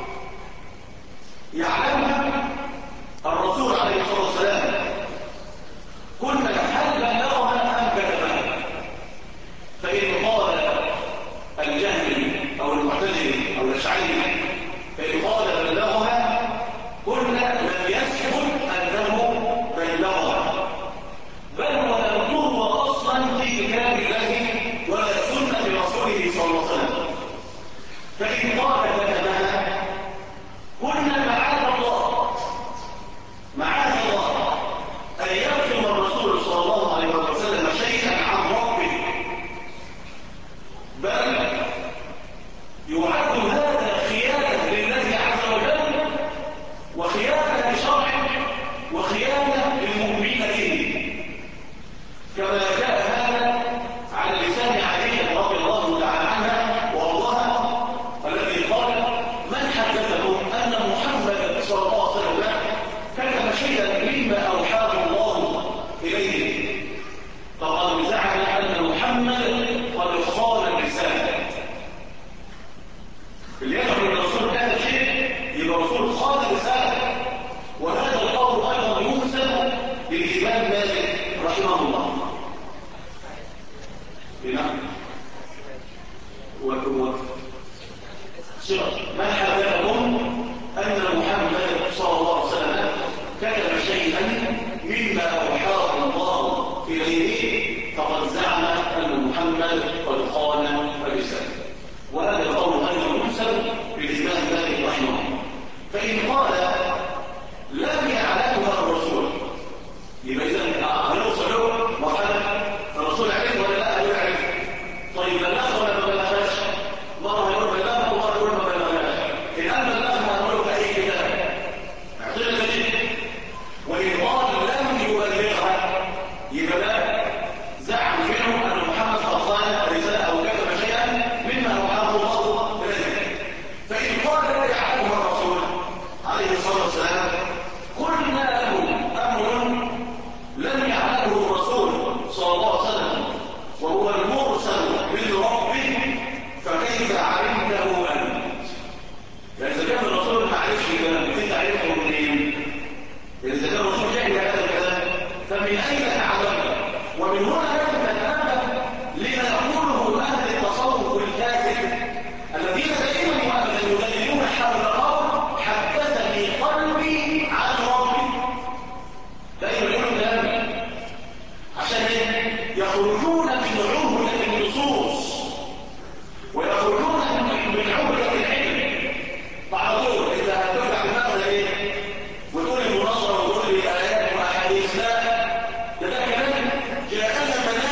يعلمها الرسول عليه الصلاه والسلام قلنا هل بلغها ام كتبها؟ فان قال الجهمي او المعتزلي او الاشعري فان قال بلغها قلنا لم يثبت انه بلغها، بل هو لم تروى اصلا في كتاب الله ولا سنه رسوله صلى الله عليه وسلم. فان قال كتبها قلنا معاذ الله ان يكتم الرسول صلى الله عليه وسلم شيئا عن ربه، بل يعد هذا خيانه لله عز وجل وخيانه لشرعه وخيانه للمؤمنين به، كما جاء هذا على لسان علي رضي الله تعالى عنها وارضاها الذي قال من حدثه ان محمد صلى الله عليه وسلم كتب شيئا مما اوحاه الله اليه فقد زعم ان محمد قد خان الرساله. اللي يدعو ان الرسول كتب شيء يبقى الرسول خان الرساله، وهذا القول ايضا ينسب للامام مالك رحمه الله. نعم من حدثكم ان محمد صلى الله عليه وسلم كتب شيئا مما اوحاه الله اليه فقد زعم ان محمد قد خان الرساله، وهذا القول ايضا ينسب للامام مالك رحمه الله. فان قال لم يعلمها الرسول يبقى اذا هنوصل له مرحله الرسول عرف ولا لا يعرف؟ طيب بلغها ولا ما بلغهاش؟ مره يقول بلغها ومره يقول ما بلغهاش. ان قال بلغها هنقول له اي كتاب اعطينا دليل. وان قال لم يبلغها يبقى ده زعم منه ان محمد قد خان رساله او كتب شيئا مما اوحاه الله اليه. فان قال لا يعلمها الرسول عليه الصلاه والسلام قلنا له امر لم يعلمه الرسول صلى الله عليه وسلم وهو المرسل من ربه فكيف علمته انت؟ فاذا كان الرسول ما عرفش الكلام انت عرفته منين؟ اذا كان الرسول يحكي هذا الكلام فمن اين تعلمه؟ ومن هنا يجب ان ننتبه لما يقوله اهل التصوف الكاذب الذين دائما وابدا يدللون حول قول حدثني قلبي عن ربي. دائما يقولوا كلام عشان يخرجون من عهدة النصوص ويخرجون من عهدة العلم. على طول اذا هترجع دماغنا ايه وتقول المناصرة وتقول لي ايات واحاديث، لا ده كلام كأن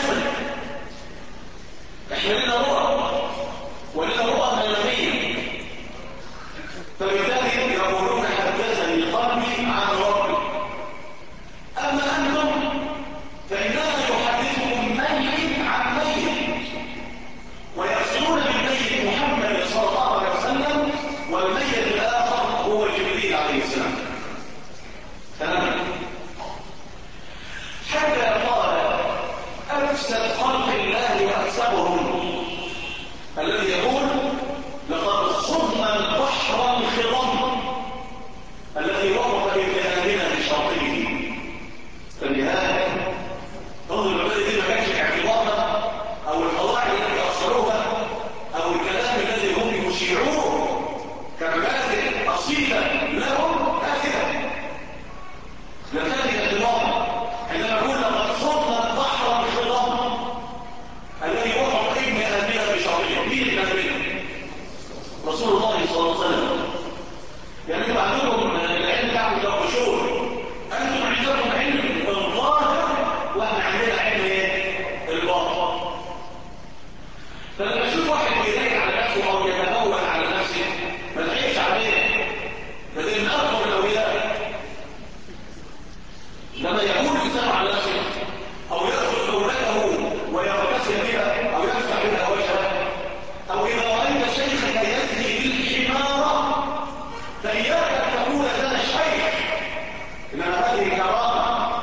لما يقول الإنسان على نفسه أو يأخذ دولته ويغتسل بها أو يفتح بها وجهه، أو إذا رأيت شيخك يزني بالحمار فإياك أن تقول هذا الشيخ، إنما هذه كرامة،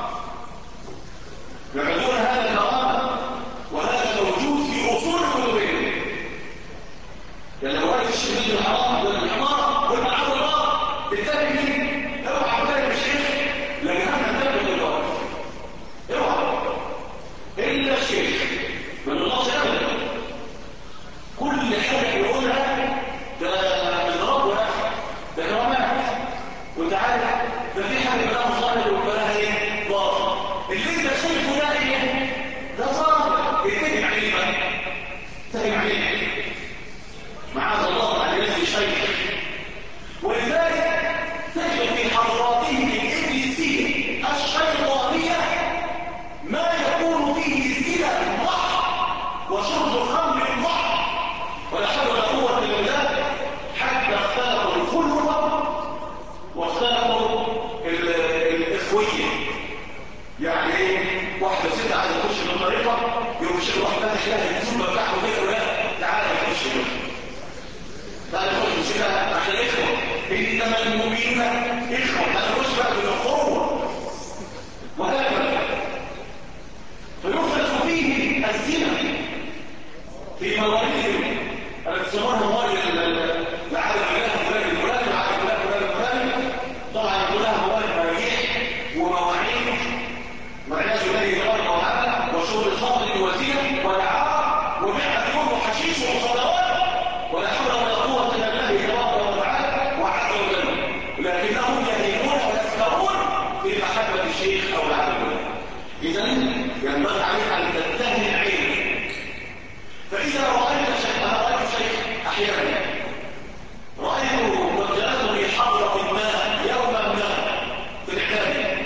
يعدون هذا كرامة، وهذا موجود في أصول كتبهم. يعني لو رأيت الشيخ يزني الحرام والحمار والمعاذ الله بالتالي مين؟ اوعى تلاقي الشيخ لجهنم تبلغ الأرض، اوعى إلا الشيخ من الله أبدا. كل حاجة يقولها ده إضراب واحد، ده كرامات. وتعالى ده في حاجة بلا مصالح وبلاها ايه؟ باطل. اللي انت شايفه ده ايه؟ ده باطل. اتهم عليه بقى، اتهم عليه معاذ الله عن نفس الشيء. ولذلك تجد في حضراتهم الإبليسية الشيطانية ما يكون فيه زنا محض وشرب خمر محض ولا حول ولا قوة إلا بالله، حتى اختلقوا الخلوة واختلقوا الإخوية. يعني ايه؟ واحدة ست عايزة تخش من طريقة يقوم الشيخ واحد فاتح لها الزوبة بتاعته كده ولا تعالى تخش منها. تعالى تخش منها عشان إخوة، إنما المؤمنون إخوة، هنخش بقى بالأخوة وهكذا. فيخلق فيه الزنا في مواردهم الاقتصاد موارد لعدد الله فلان الفلاني وعدد الله فلان الفلاني. طبعا كلها موارد مراجيح ومواعيد والعياذ بالله تبارك وتعالى، وشرب الخمر وزينه ولعاب وبيع ديون وحشيش ومخدرات ولا حول ولا قوه الا بالله تبارك وتعالى وعز وجل، لكنهم يهيمون ويسكرون في محبه الشيخ او العالم. اذا ينبغي عليك ان تتهم عينك. فاذا رايت شيء، انا رايت شيء احيانا رايته قد جلسوا في حضره ما يوما ما في الحكايه،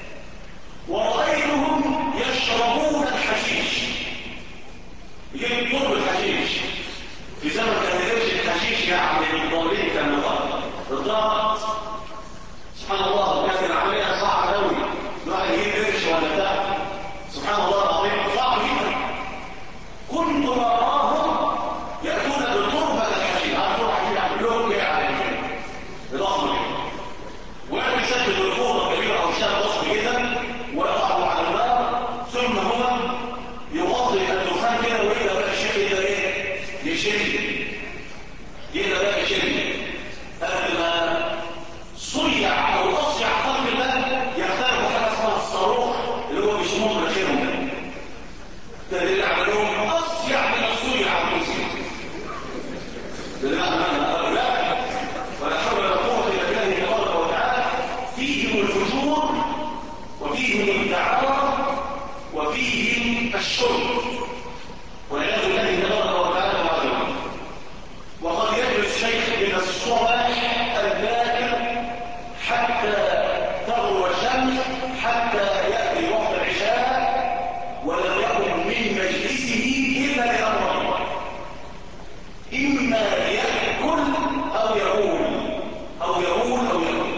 ورأيتهم يشربون الحشيش، يجيب الحشيش في زمن كان يرش الحشيش يعني الضالين كان الضغط. سبحان الله، كانت العملية صعبة قوي، الواحد يجيب قرش ولا بتاع، سبحان الله العظيم صعب جدا. كنت أراهم يأتون بتربة الحشيش، عارفون الحشيش يعملوهم كده على الضغط ويعمل يسدد الكورة كبيرة أو شاب ضخم جدا ويقعوا على النار، ثم هو يغطي الدخان كده ويبدأ بقى الشيخ يبدأ ايه؟ يشد، يبدأ بقى يشد قبل ما صيع أو أصيع خلق الله يختاروا حاجة اسمها الصاروخ اللي هو بيسموه مناخيرهم ده اللي يعملوهم أصيع من الصيع على الكرسي. لا ولا حول ولا قوة إلا بالله تبارك وتعالى. فيهم الفجور وفيهم الدعارة وفيهم الشرب والعياذ بالله تبارك وتعالى وعظيم. وقد يجلس الشيخ من الصباح الباكر حتى تغرب الشمس حتى يأتي وقت العشاء ولم يكن من مجلسه إلا لأمرين: إما يأكل أو يقول أو يقول أو يقول،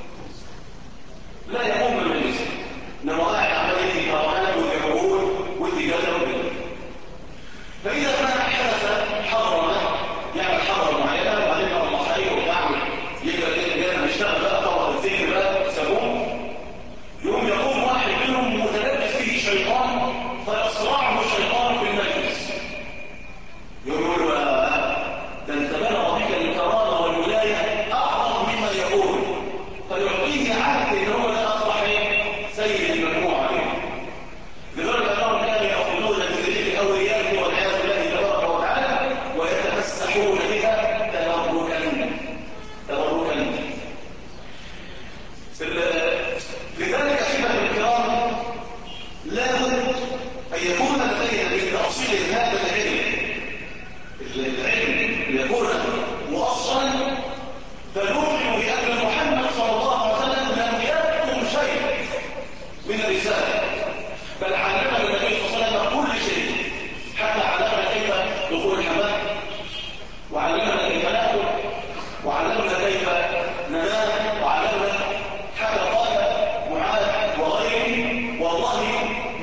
لا يقوم بالمجلس، إنما قاعد عمال يدي كرامات ويقول ودي كذا وكذا. فإذا كان حدث حضرة يعمل حضرة معينة وبعدين يقول الله خير ويعمل يبقى كده نشتغل بقى طبعا الذكر بقى سابوه، يقوم يقوم واحد منهم متلبس به شيطان فيصرعه الشيطان في المجلس، يقول ده انت بلغ بك الكرامة والولاية أعظم مما يقول، فيعطيه عهد ان هو لا أصبح سيد المجموعة لذلك أنهم كانوا يأخذون بذرية الأولياء والعياذ بالله تبارك وتعالى ويتفسحون بها تبركا. لذلك أحبة الكرام لابد أن يكون لدينا من تأصيل هذا العلم يكون مؤصلا، فنؤمن بأن محمد صلى الله عليه وسلم لم يكتم شيء من الرسالة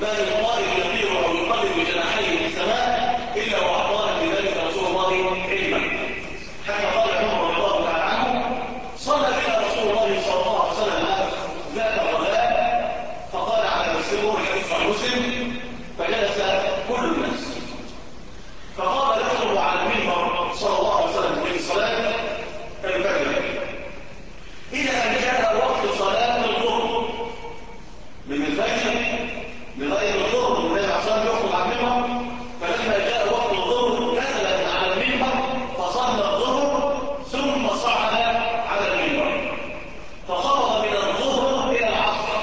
ما من طائر يطير او يقلب بجناحيه في السماء الا واعطانا بذلك رسول الله علما. حتى قال عمر رضي الله تعالى عنه: صلى بنا رسول الله صلى الله عليه وسلم ذات الغداء فقال على مسلم، الحديث عن مسلم، فجلس كل الناس فقال يخطب على المنبر صلى الله عليه وسلم في صلاه الفجر الى ان جاء وقت صلاه الظهر، من الفجر لغايه الظهر النبي عليه الصلاه والسلام يخطب على المنبر. فلما جاء وقت الظهر نزل على المنبر فصلى الظهر ثم صعد على المنبر فخرج من الظهر الى العصر،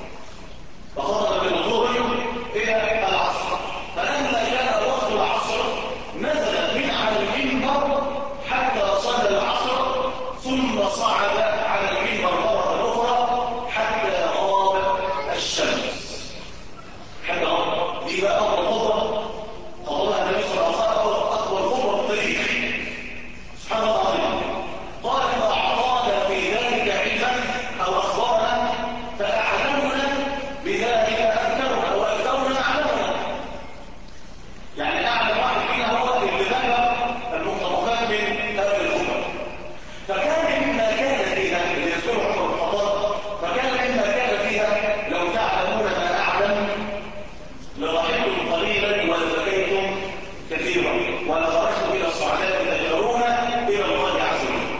فلما جاء وقت العصر نزل من على المنبر حتى صلى العصر ثم صعد على المنبر مرة أخرى حتى غابت الشمس. حتى غابت دي بقى أول خطبة خطبها النبي صلى الله عليه وسلم، أكبر خطبة في التاريخ. سبحان الله العظيم. قال: فأعطانا في ذلك علما أو أخبرنا فأعلمنا بذلك أكثرنا وأكثرنا أعلمنا. يعني أعلم واحد فينا هو اللي ذكر المقتطفات من هذه الخطب. فكان مما كان فيها اللي يذكره عمر بن الخطاب، فكان مما كان فيها: لو تعلمون ما أعلم لضحكتم قليلا ولبكيتم كثيرا ولخرجتم إلى الصعداء تجرون إلى الله عز وجل.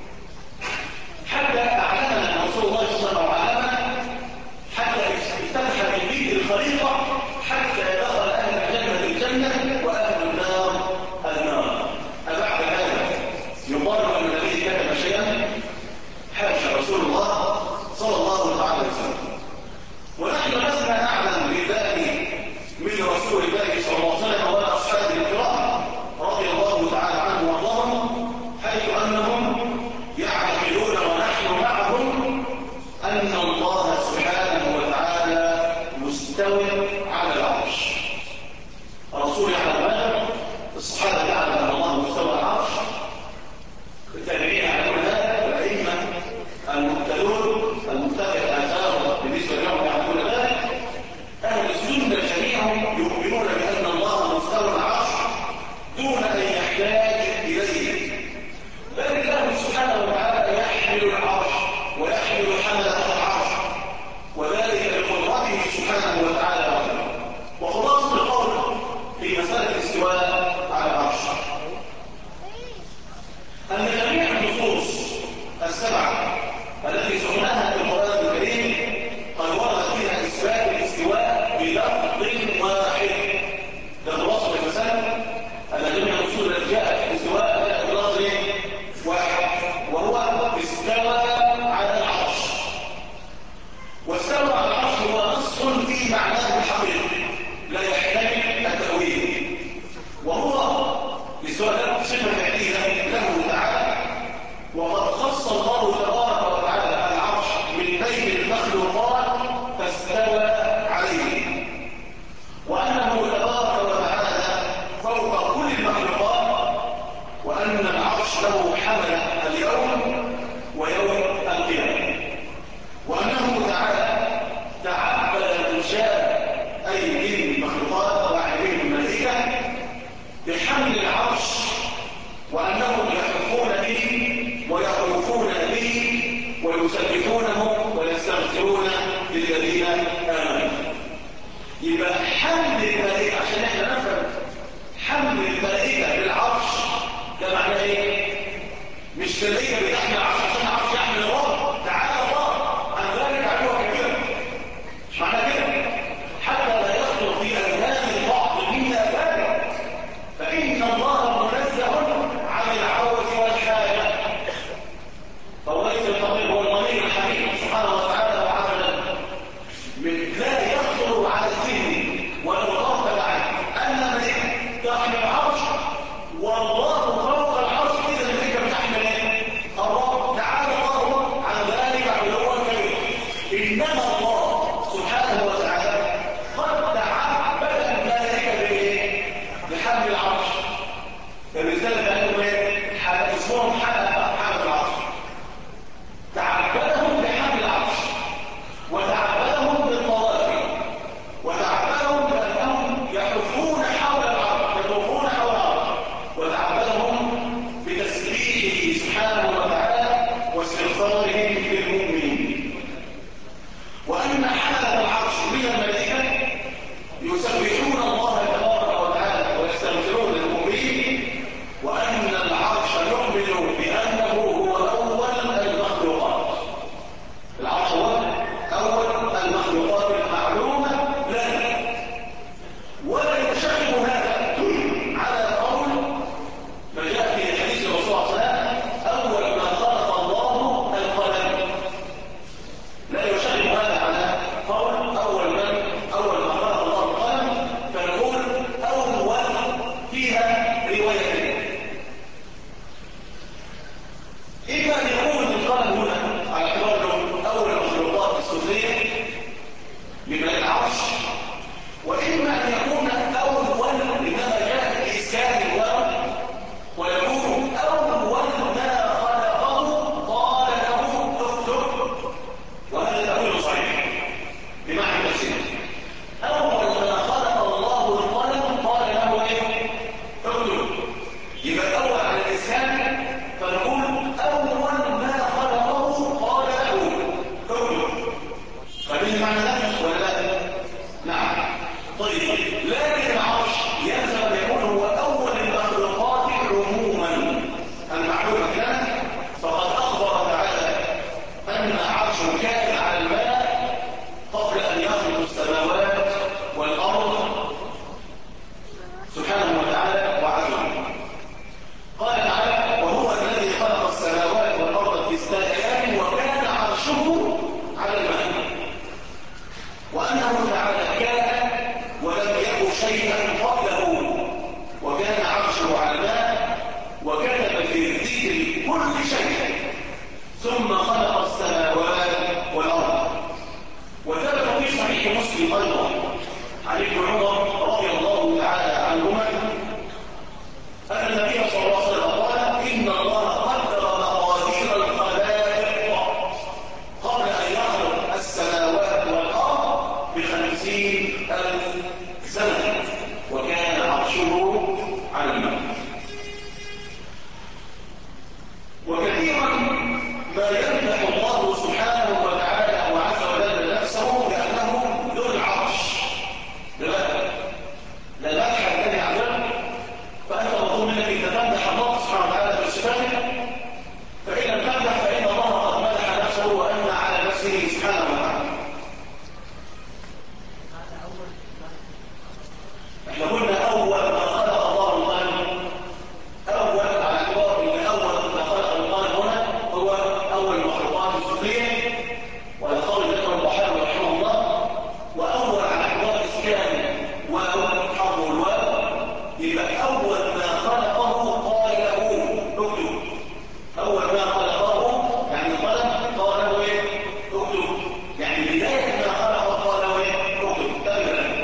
حتى أعلمنا رسول الله صلى الله عليه وسلم وعلمنا حتى استفتح من بيت الخليقة حتى دخل أهل الجنة الجنة وأهل النار النار. أبعد هذا يقال أن النبي كتب شيئا؟ حاشا، رسول الله صلى الله عليه وسلم. ونحن لسنا نعلم بذلك من رسول الله صلى الله عليه وسلم ولا أصحابه الكرام رضي الله تعالى عنهم وارضاهم، حيث أنهم يعتقدون ونحن معهم أن الله سبحانه وتعالى مستوٍ على العرش. الرسول يعلم هذا، الصحابة يعلم أن الله مستوى على العرش، التابعين يعلمون هذا، الأئمة المبتدون المتبع آثارهم بالنسبة لهم يعلمون ذلك. أهل السنة جميعهم يؤمنون بأن الله مستوى على العرش دون أن يحتاج إليه، بل الله سبحانه وتعالى يحمل العرش ويحمل حملة العرش، وذلك بقدرته سبحانه وتعالى وحده. وخلاصة القول في مسألة الاستواء على العرش أن جميع النصوص السبعة التي سمعها في القرآن الكريم قد ورد فيها إثبات الاستواء بلفظ واحد. ده خلاصة المسألة أن جميع النصوص التي جاءت في الاستواء جاءت بلفظ واحد، وهو استوى على العرش. واستوى على العرش هو نص في معناه الحقيقي لا يحتمل التأويل، وهو الاستواء صفة فعلية له تعالى، وقد خص الله تبارك وتعالى العرش من بين المخلوقات فاستوى عليه، وأنه تبارك وتعالى فوق كل المخلوقات، وأن العرش له حملة اليوم ويوم القيامة، وأنه تعالى تعبد من شاء أي من المخلوقات وعليه الملائكة بحمل العرش، وأنهم يحفون به ويخوفون به ويسبحونه ويستغفرون للذين آمنوا. يبقى حمل الملائكة، عشان احنا نفهم حمل الملائكة بالعرش ده معناه ايه؟ مش الملائكة بتحمل العرش عشان العرش يحمل الرب، تعالى الله عن ذلك علوة كبيرة، مش معناه كده، حتى لا يخطر في أذهان البعض منا ذلك، فإن الله منزه عن العوز والحاجة، فهو ليس الفقير والغني الحميد سبحانه وتعالى وعلا، لا يخطر على الذهن ولو غفل عنه أن الملائكة تحمل العرش والله فوق العرش، إذا الملائكة بتحمل الرب تعالى الله عن ذلك علوا كبيرا. إنما الله سبحانه وتعالى قد تعبد الملائكة بحمل العرش، فبالذات أنهم اسمهم حمل العرش، تعبدهم بحمل العرش وتعبدهم بالطواف وتعبدهم بما العرش، وإما أن يكون أول إنما جاء بإسكان الواو، ويكون أول ما خلقه قال له اكتب، وهذا تأويل صحيح بمعنى تفسير. أول ما خلق الله القلم قال له إيه؟ اكتب. يبقى الأول على الإسكان، فنقول أول ما خلقه قال له اكتب. فمن معنى ذلك ولا لا؟ نعم. طيب، لكن العرش يلزم ان يكون هو اول المخلوقات عموما المعلومه كان، فقد اخبر تعالى ان عرشه كان على الماء قبل ان يخلق السماوات والارض سبحانه وتعالى وعزه. قال تعالى: وهو الذي خلق السماوات والارض في 6 ايام وكان عرشه على الماء، وأنه تعالى كان ولم يكن شيئا قبله، وكان عرشه على الماء، وكتب في الذكر كل شيء، ثم خلق السماوات والأرض. وثبت في صحيح مسلم أيضا عن ابن عمر رضي الله تعالى عنهما أن النبي صلى الله عليه وسلم قال: إن الله قدر مقادير الخلائق قبل أن يخلق السماوات والأرض ب50,000 سنة، وكان عرشه على الماء. وكثيرا ما يمدح الله سبحانه وتعالى وعز وجل نفسه لأنه ذو العرش. لا مدح الذي عزم، فأنت مطلوب منك أن تمدح الله سبحانه وتعالى بصفاته، فإن لم تمدح فإن الله قد مدح نفسه وأن على نفسه سبحانه وتعالى. احنا قلنا اول ما خلق الله القلم، اول على اعتبار ان اول ما خلق القلم هنا هو اول المخلوقات السفليه، والقول ذكر البحار رحمه الله، واول على اعتبار اسكان واو حرف الواو، يبقى اول ما خلقه قال له اكتب. اول ما خلقه يعني القلم قال له ايه؟ اكتب. يعني بدايه ما خلقه قال له ايه؟ اكتب. تمام.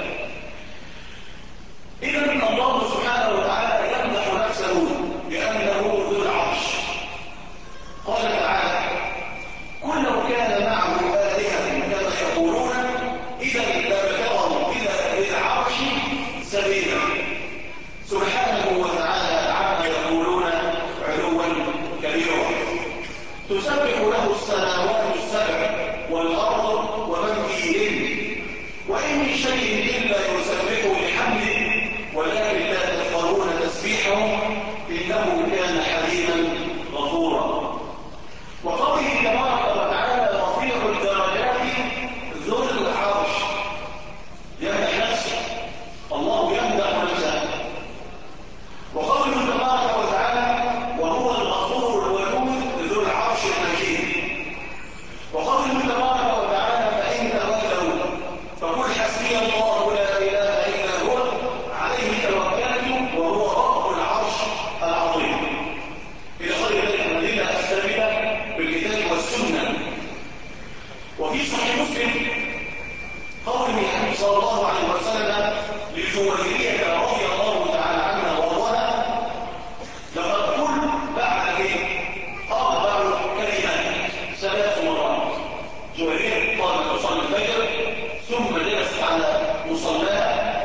إذا الله سبحانه وتعالى يمدح نفسه بأنه ذو العرش. قال تعالى: قل لو كان معه آلهة كما يقولون إذا لابتغوا إلى ذي العرش سبيلا. سبحانه وتعالى عما يقولون علوا كبيرا. تسبح له السماوات السبع والأرض ومن فيهن، وإن من شيء إلا يسبح بحمده ولكن لا تفقهون تسبيحهم إنه كان حليما غفورا. وقوله تبارك وتعالى: رفيع الدرجات ذو العرش، يمدح نفسه، الله يمدح نفسه. وقوله تبارك وتعالى: وهو الغفور الودود ذو العرش المجيد. وقوله تبارك وتعالى: فإن تولوا فقل حسبي الله لا إله إلا هو عليه توكلت وهو رب العرش العظيم. إلى غير ذلك من الأدلة الثابتة بالكتاب والسنة. وفي صحيح مسلم قول النبي صلى الله عليه وسلم لجويرية رضي الله تعالى عنها وارضاها: لقد قلت بعد 4 كلمات 3 مرات. جويرية قامت تصلي الفجر ثم جلست على مصلاها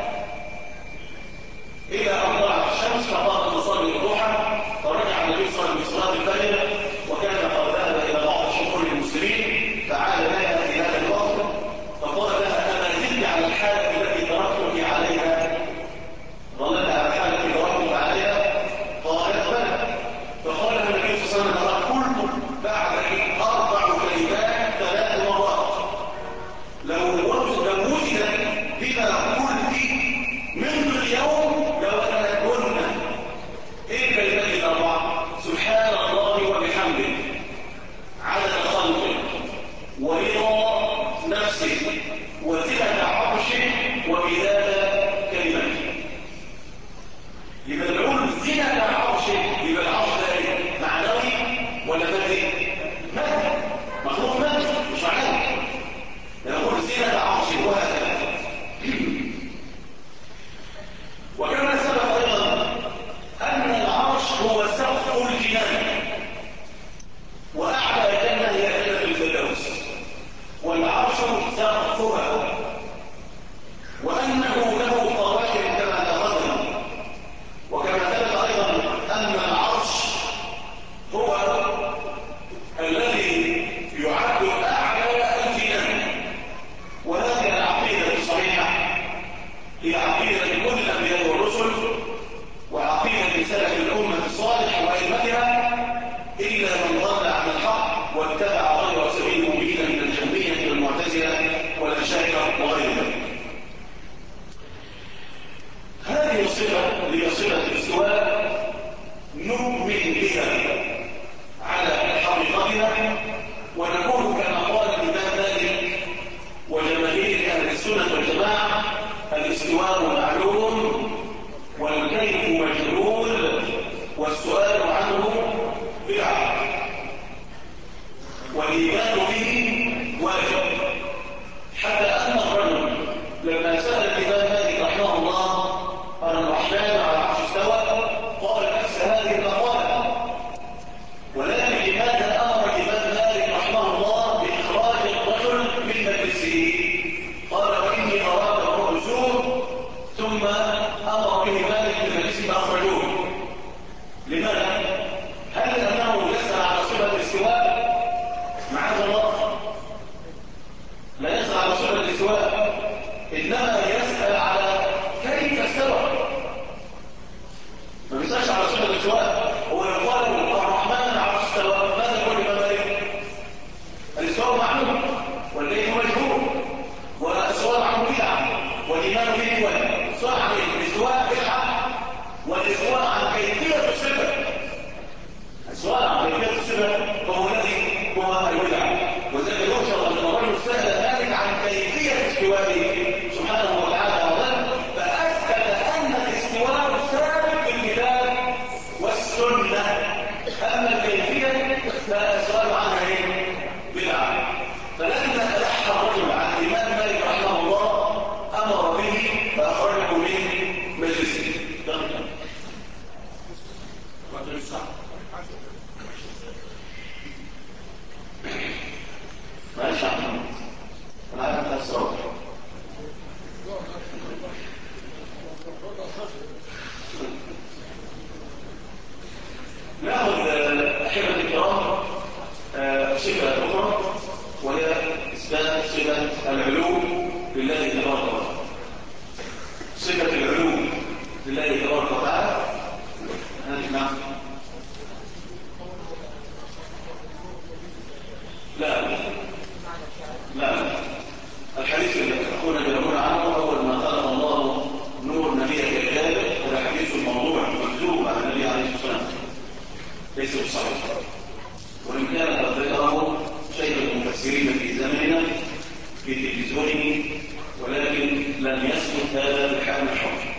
إلى أن طلعت الشمس، فقامت تصلي الضحى، فرجع النبي صلى الله عليه وسلم من صلاة الفجر وكان قد ذهب إلى بعض شؤون المسلمين، فعاد بها في هذا الوقت فقال لها: أما زلت على الحالة التي تركتك عليها؟ ظلت على الحالة التي تركتك عليها؟ قالت: بلى. فقال النبي صلى الله عليه وسلم: لقد قلت بعد 4 كلمات 3 مرات، لو وجد بما قلت منذ اليوم لوجدتهن. ايه الكلمات ال4؟ سبحان الله وبحمده عدد خلقه ورضا نفسه وزنة عرشه ومداد كلمته. يبقى نقول زنة عرشه، يبقى العرش ده معنوي ولا مادي؟ مادي، مخلوق مادي مش معنوي. نقول زنة عرشه وهذا هي عقيدة كل الأنبياء والرسل وعقيدة سلف الأمة الصالح وأئمتها، إلا من ضل عن الحق واتبع غير سبيل المؤمنين من الجهمية والمعتزلة والأشاعرة وغيرهم. هذه الصفة هي صفة الاستواء نؤمن بها على حقيقتها، ونقول كما قال الإمام مالك وجماهير أهل السنة والجماعة: الاستواء معلوم والكيف مجهول والسؤال عنه بدعة والإيمان به واجب. حتى أن الرجل لما سأل الإمام مالك رحمه الله عن الرحمن على العرش استوى قال نفس هذه المقالة، ولكن لماذا أمر الإمام مالك رحمه الله بإخراج الرجل من مجلسه؟ قال: وإني أراد الرجوع، ثم أمر به مالك من مجلسه فأخرجوه. لماذا؟ هل أنه يسأل على صفة الاستواء؟ معاذ الله، لا يسأل على صفة الاستواء، إنما يسأل على كيف استوى. ما بيسألش على صفة الاستواء. هو يقال الرحمن على استوى، ماذا يقول الإمام مالك؟ الاستواء معلوم والكيف مجهول والسؤال عنه بدعة والإيمان به واجب. السؤال عن الاستواء بدعة والاستواء عن كيفية الصفة، السؤال عن كيفية الصفة هو الذي هو البدعة. وذلك يشعر أن الرجل سأل مالك عن كيفية استوائه سبحانه وتعالى فأثبت أن الاستواء ثابت في الكتاب والسنة، أما الكيفية فالسؤال عنها بدعة. فلما ألح الرجل عن الإمام مالك رحمه الله أمر به فأخرجه من مجلسه. معلش يا محمد، أنا عارف أنت هتسرع. نأخذ أحبة الكرام صفة أخرى، وهي إثبات صفة العلو لله تبارك وتعالى. صفة العلو لله تبارك وتعالى. نعم. لا، الحديث اللي أخونا بيقول عنه أول ما خلق الله نور نبيه كذابه، هذا حديث الموضوع مكذوب عن النبي عليه الصلاة والسلام، ليس بصحيح، وإن كان قد ذكره شيخ المفسرين في زماننا في تلفزيونه، ولكن لم يثبت هذا بحال الحق.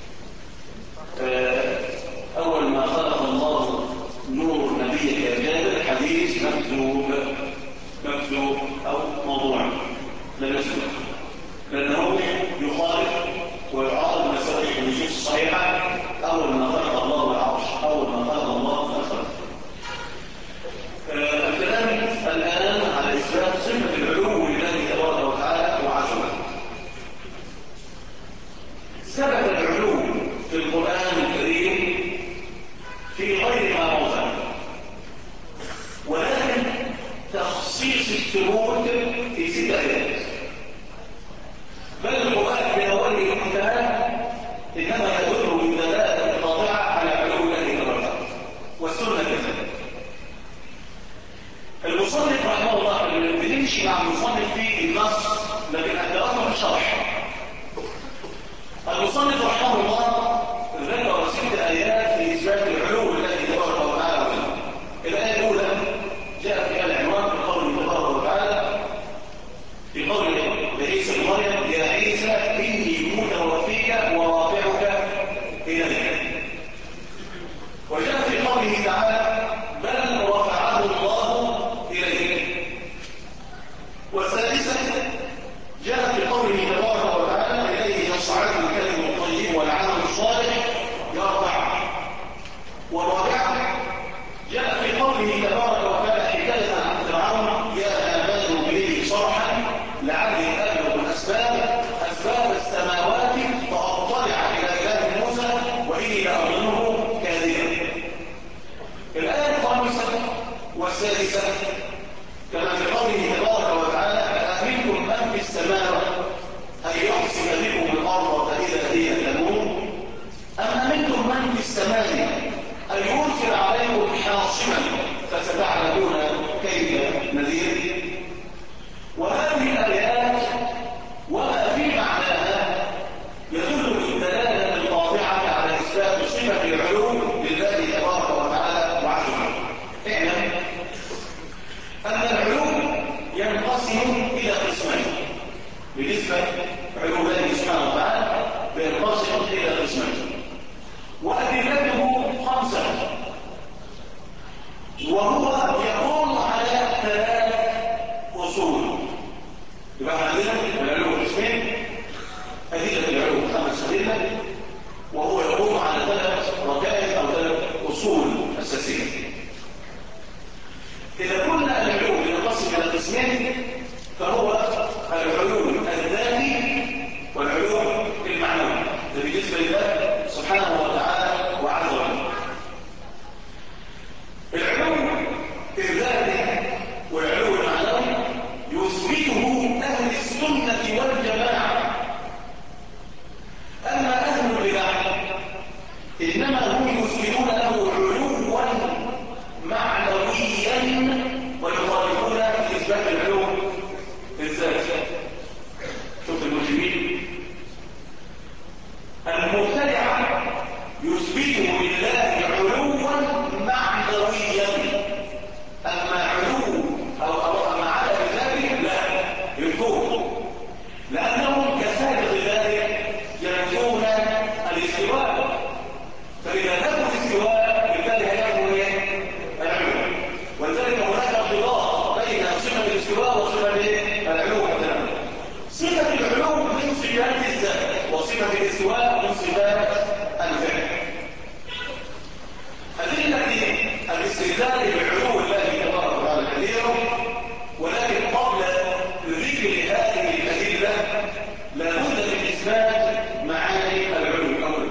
أول ما خلق الله نور نبيه كذابه حديث مكذوب أو موضوع لم يثبت، لأنه يخالف ويعارض مسائل النصوص الصحيحة. أول ما خلق الله العرش، أول ما خلق الله الخلق. الكلام الآن على إثبات صفة العلو لله تبارك وتعالى وعظمته. صفة الاستواء من صفات الفعل. أدلة الاستدلال بعلو الله تبارك وتعالى كثيرة، ولكن قبل ذكر هذه الأدلة لابد من إثبات معاني العلو أولا.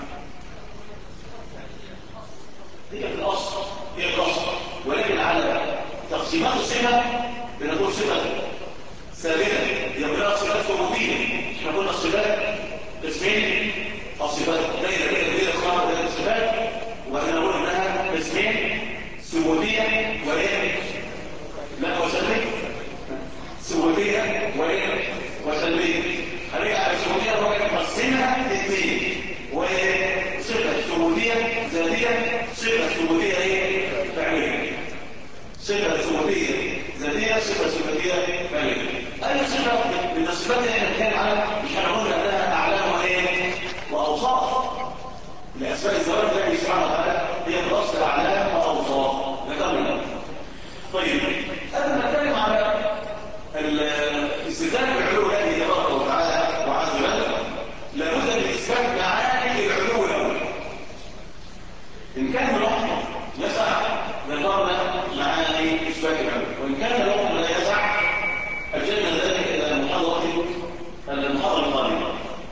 هي الأصل، ولكن على تقسيمات الصفة بنقول صفة ثابتة، يبقى صفات ثبوتية. احنا قلنا الصفات قسمين، الصفات دايرة كده خارج دايرة الصفات، واحنا قلنا انها قسمين، ثبوتية وايه؟ لا وسلبية. ثبوتية وايه؟ وسلبية. هنرجع على الثبوتية وهي نقسمها اثنين، وصفة ثبوتية ذاتية، صفة ثبوتية ايه؟ فعلية. صفة ثبوتية ذاتية، صفة ثبوتية فعلية. أي صفة من الصفات اللي احنا بنتكلم عنها مش هنقول انها أعلام وايه؟ وأوصاف. لأسماء الزواج الله سبحانه وتعالى هي الأصل أعلام وأوصاف. ذكرنا. طيب قبل ما نتكلم على الاستدلال بعلو الله تبارك وتعالى وعز وجل لابد من إثبات معاني العلو الأول. إن كان الوقت يسع ذكرنا معاني إثبات العلو، وإن كان الوقت لا يسع أجلنا ذلك إلى المحاضرة القادمة.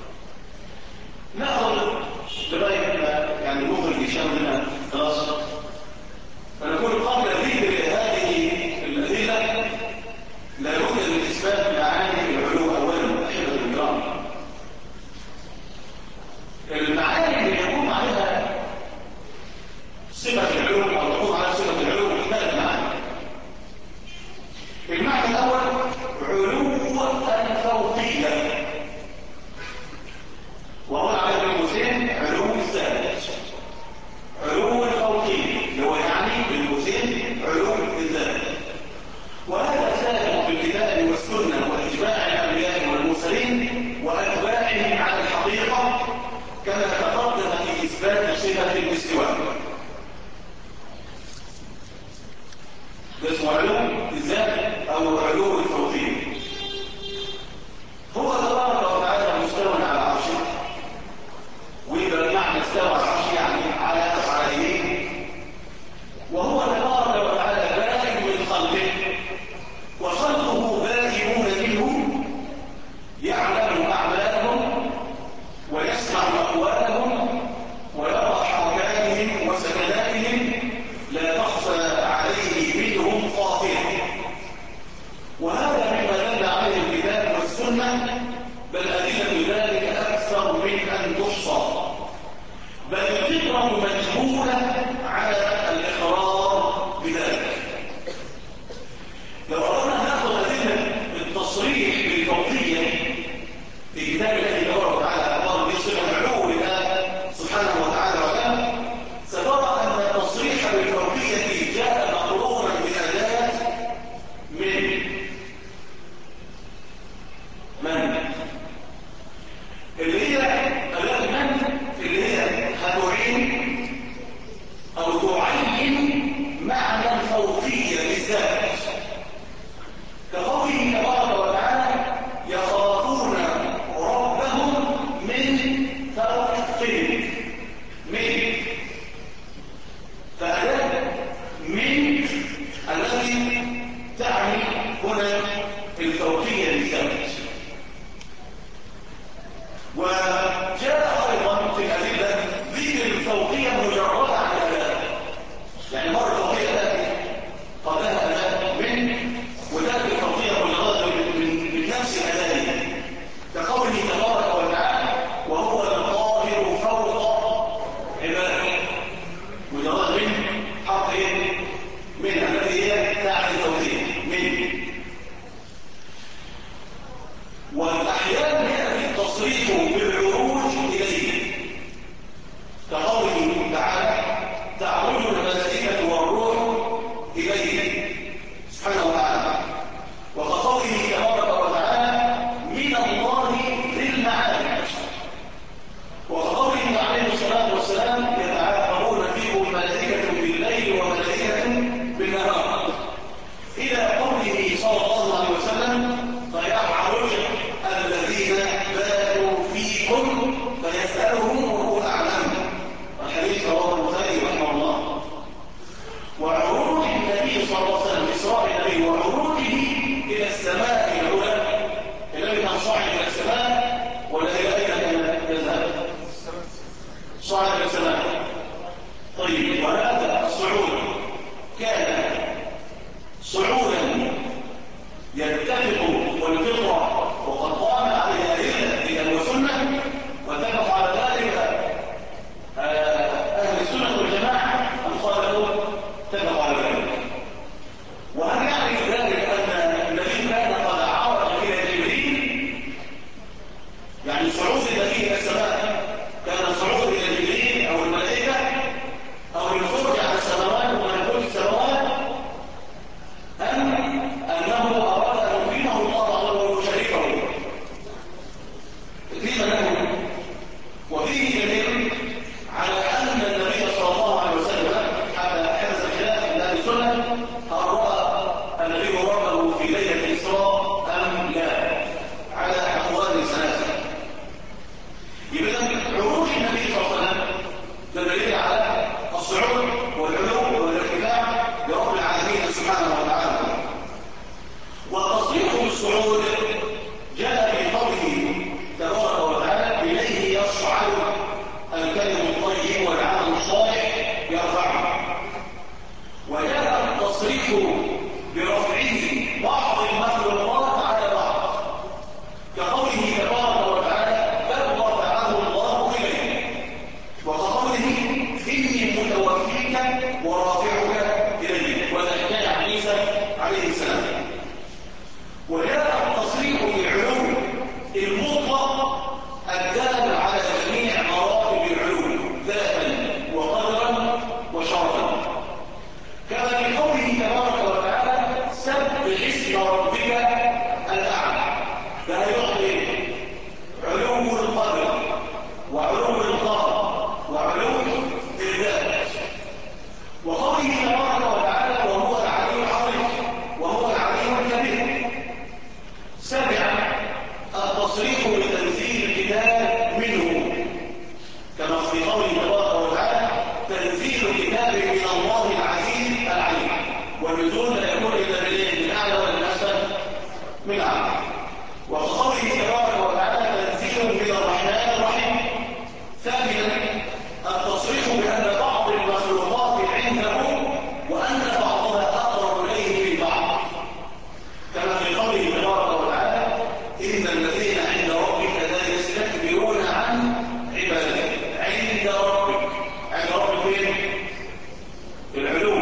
نأخذ لغاية يعني نخرج هشام لنا دراسة، فنقول قبل ذكر هذه الأدلة لابد من إثبات معاني العلو أولا. أحبة الكرام، المعاني اللي يقوم عليها صفة العلو أو تقوم على صفة العلو ثلاث معاني. المعنى الأول علو الفوقية، وهو على بالمثال علو الذات. علو الفوقية اللي هو يعني بالمثال علو الذات، وهذا ثابت بالكتاب والسنة وإجماع الأنبياء والمرسلين وأتباعهم على الحقيقة، كما تقدم في إثبات صفة الاستواء. اسمه علو الذات أو علو الفوقية. هو تبارك وتعالى مستوى على عرشه، ويبقى المعنى استوى على عرشه يعني على يمينه، وهو تبارك وتعالى بائن من خلقه، وخلقه بائنون منه، يعلم أعمالهم ويسمع أقوالهم ويرى حركاتهم وسكناتهم، لا تخفى عليه منهم خافية. وهذا مما دل عليه الكتاب والسنة، بل أدلة ذلك أكثر من أن تحصى، بل الفطرة مجبولة على الإقرار بذلك. لو أردنا أن نأخذ أدلة التصريح بالفوقية في كتاب الله تبارك وتعالى قال بصفة علو الله سبحانه وتعالى وسلم، سترى أن التصريح بالفوقية جاء مقرونا بأداة من اللي هي أداة من اللي هي هتعين أو تعين معنى الفوقية بالذات، كقوله تبارك وتعالى يخافون ربهم من فوقهم. من فأداة من التي تعني هنا الفوقية بالذات. وجاء أيضا في الأدلة ذكر الفوقية مجردة عن الأداة، يعني مرة الفوقية تأتي قبلها أداة من، وتأتي الفوقية مجردة من نفس الأداة، كقوله تبارك وتعالى وهو القاهر فوق عباده. مجرد من حرف من التي هي تعني الفوقية من. والأحيان يأتي التصريح بالعروج إليه، كقوله تعالى تعرج الملائكة والروح إليه سبحانه وتعالى، وكقوله تبارك وتعالى من الله ذي المعارج، وكقوله عليه الصلاة والسلام يتعاقبون فيكم ملائكة بالليل وملائكة بالنهار، إلى قوله صلى الله عليه وسلم فيعرج الذين باتوا في يعني الصعود النبي إلى السماء كان صعود إلى جبريل أو الملائكة أو الخروج على السماوات وملكوت السماوات، أم أنه أراد أن يكرمه الله ويشرفه تكريما له. وفيه دليل على أن النبي صلى الله عليه وسلم حتى حدث الخلاف في أهل السنة هل رأى النبي ربه في ليلة الإسراء أم لا، على أقوال ثلاثة. إذا عروج النبي صلى الله عليه وسلم دليل على الصعود والعلو والارتفاع لرب العالمين سبحانه وتعالى. وتصريح بالصعود جاء في قوله تبارك وتعالى إليه يصعد الكلم الطيب والعمل الصالح يرفعه. وجاء التصريح برفعه بعض المخلوقات على بعض كقوله تبارك وتعالى بل رفعه الله إليه، وكقوله إني متوفيك ورافعك إليه، وهذا حكاية عن عيسى عليه السلام. وجاء التصريح بالعلو المطلق الدال على جميع مراتب العلو ذاتا وقدرا وشرفا، كما في قوله تبارك وتعالى سبح اسم ربك الأعلى، ده يعطي علو القدر وعلو القهر وعلو الذات. وقوله تبارك وتعالى وهو العلي العظيم وهو العلي الكبير. سابعا التصريح بتنزيل الكتاب منه، كما في قوله تبارك وتعالى تنزيل كتاب من الله العزيز العليم، والنزول لا يكون الا من الاعلى ولا من الاسفل من الاعلى. وقوله تبارك وتعالى تنزيل من الرحمن الرحيم. ثامنا التصريح بان بعض المخلوقات عنده وان بعضها اقرب اليه من بعض، كما في قوله تبارك وتعالى ان الذين عند ربك لا يستكبرون عن عبادته. عند ربك، عند ربك فين؟ في العلو،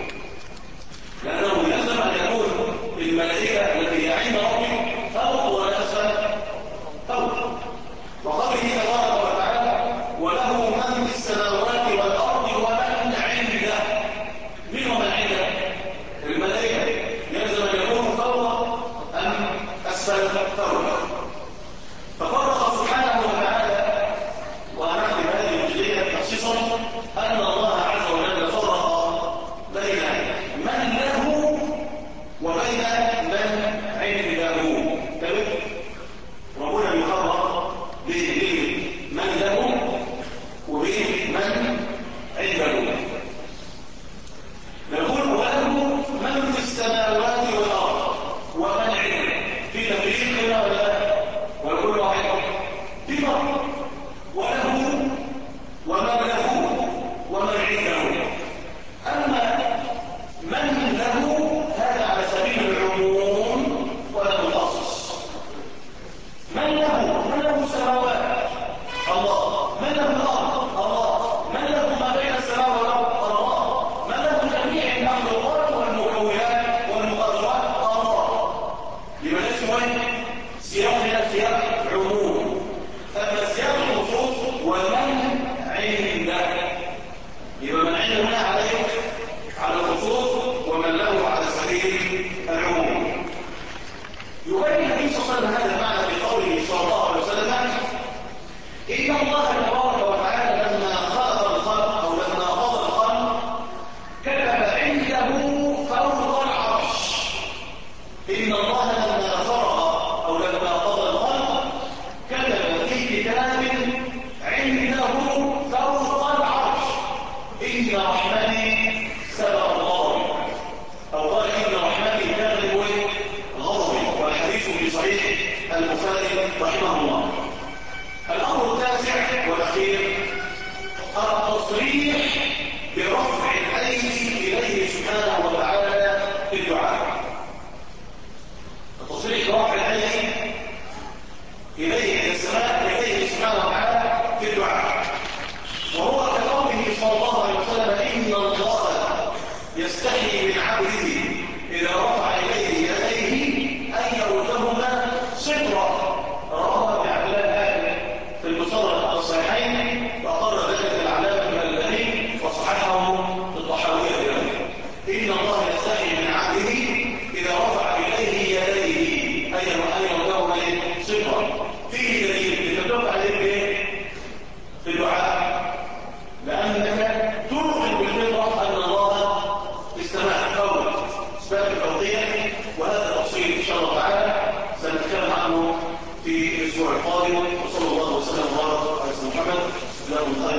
لانه يلزم ان يكون الملائكه التي عند ربك فوق ولا اسفل؟ فوق. وقوله تبارك وتعالى وله من في السماوات والارض ومن عنده. من ومن عنده؟ الملائكه، يلزم ان يكونوا فوق ام اسفل؟ فوق. ففرق سبحانه وتعالى، ونحن بهذه الجزئيه تخصيصا ان الله عز وجل فرق بين من له وبين من عنده. تمام؟ وهنا يفرق بين من له وبين من عنده. نقول وله من في السماوات والارض ومن عنده، في تفريق هنا ولا لا؟ وكل واحد في فرق. وله ومن له ومن عنده. اما من له هذا على سبيل العموم ولا الخصص. من له السماوات الله، من له الارض الله، من له ما بين السماء والارض الله، من له جميع المخلوقات والمكونات والمقدرات الله. يبقى ده اسمه سياق هنا سياق عموم. اما سياق الخصوص ومن عنده، يبقى من عنده هنا على الخصوص ومن له على سبيل العموم. يبين النبي صلى الله عليه وسلم هذا المعنى بقوله صلى الله عليه وسلم إن الله تبارك وتعالى لما خلق الخلق أو لما قضى الخلق كتب عنده فوق العرش. إن الله لما خلق أو لما قضى الخلق كتب في كتاب عنده فوق العرش إن رحمتي سبق غضبي، أو قال إن رحمتي تغلب غضبي، والحديث في صحيح البخاري رحمه الله. الأمر التاسع والأخير التصريح برفع الأيدي إليه سبحانه وتعالى في الدعاء. التصريح برفع الأيدي إليه إلى السماء إليه سبحانه وتعالى في الدعاء، وهو كقوله صلى الله عليه وسلم إن الله يستحي من عبده إذا رفع إليه يديه أن يردهما صدرا. رواه ابن عبد الله محمد لهم خير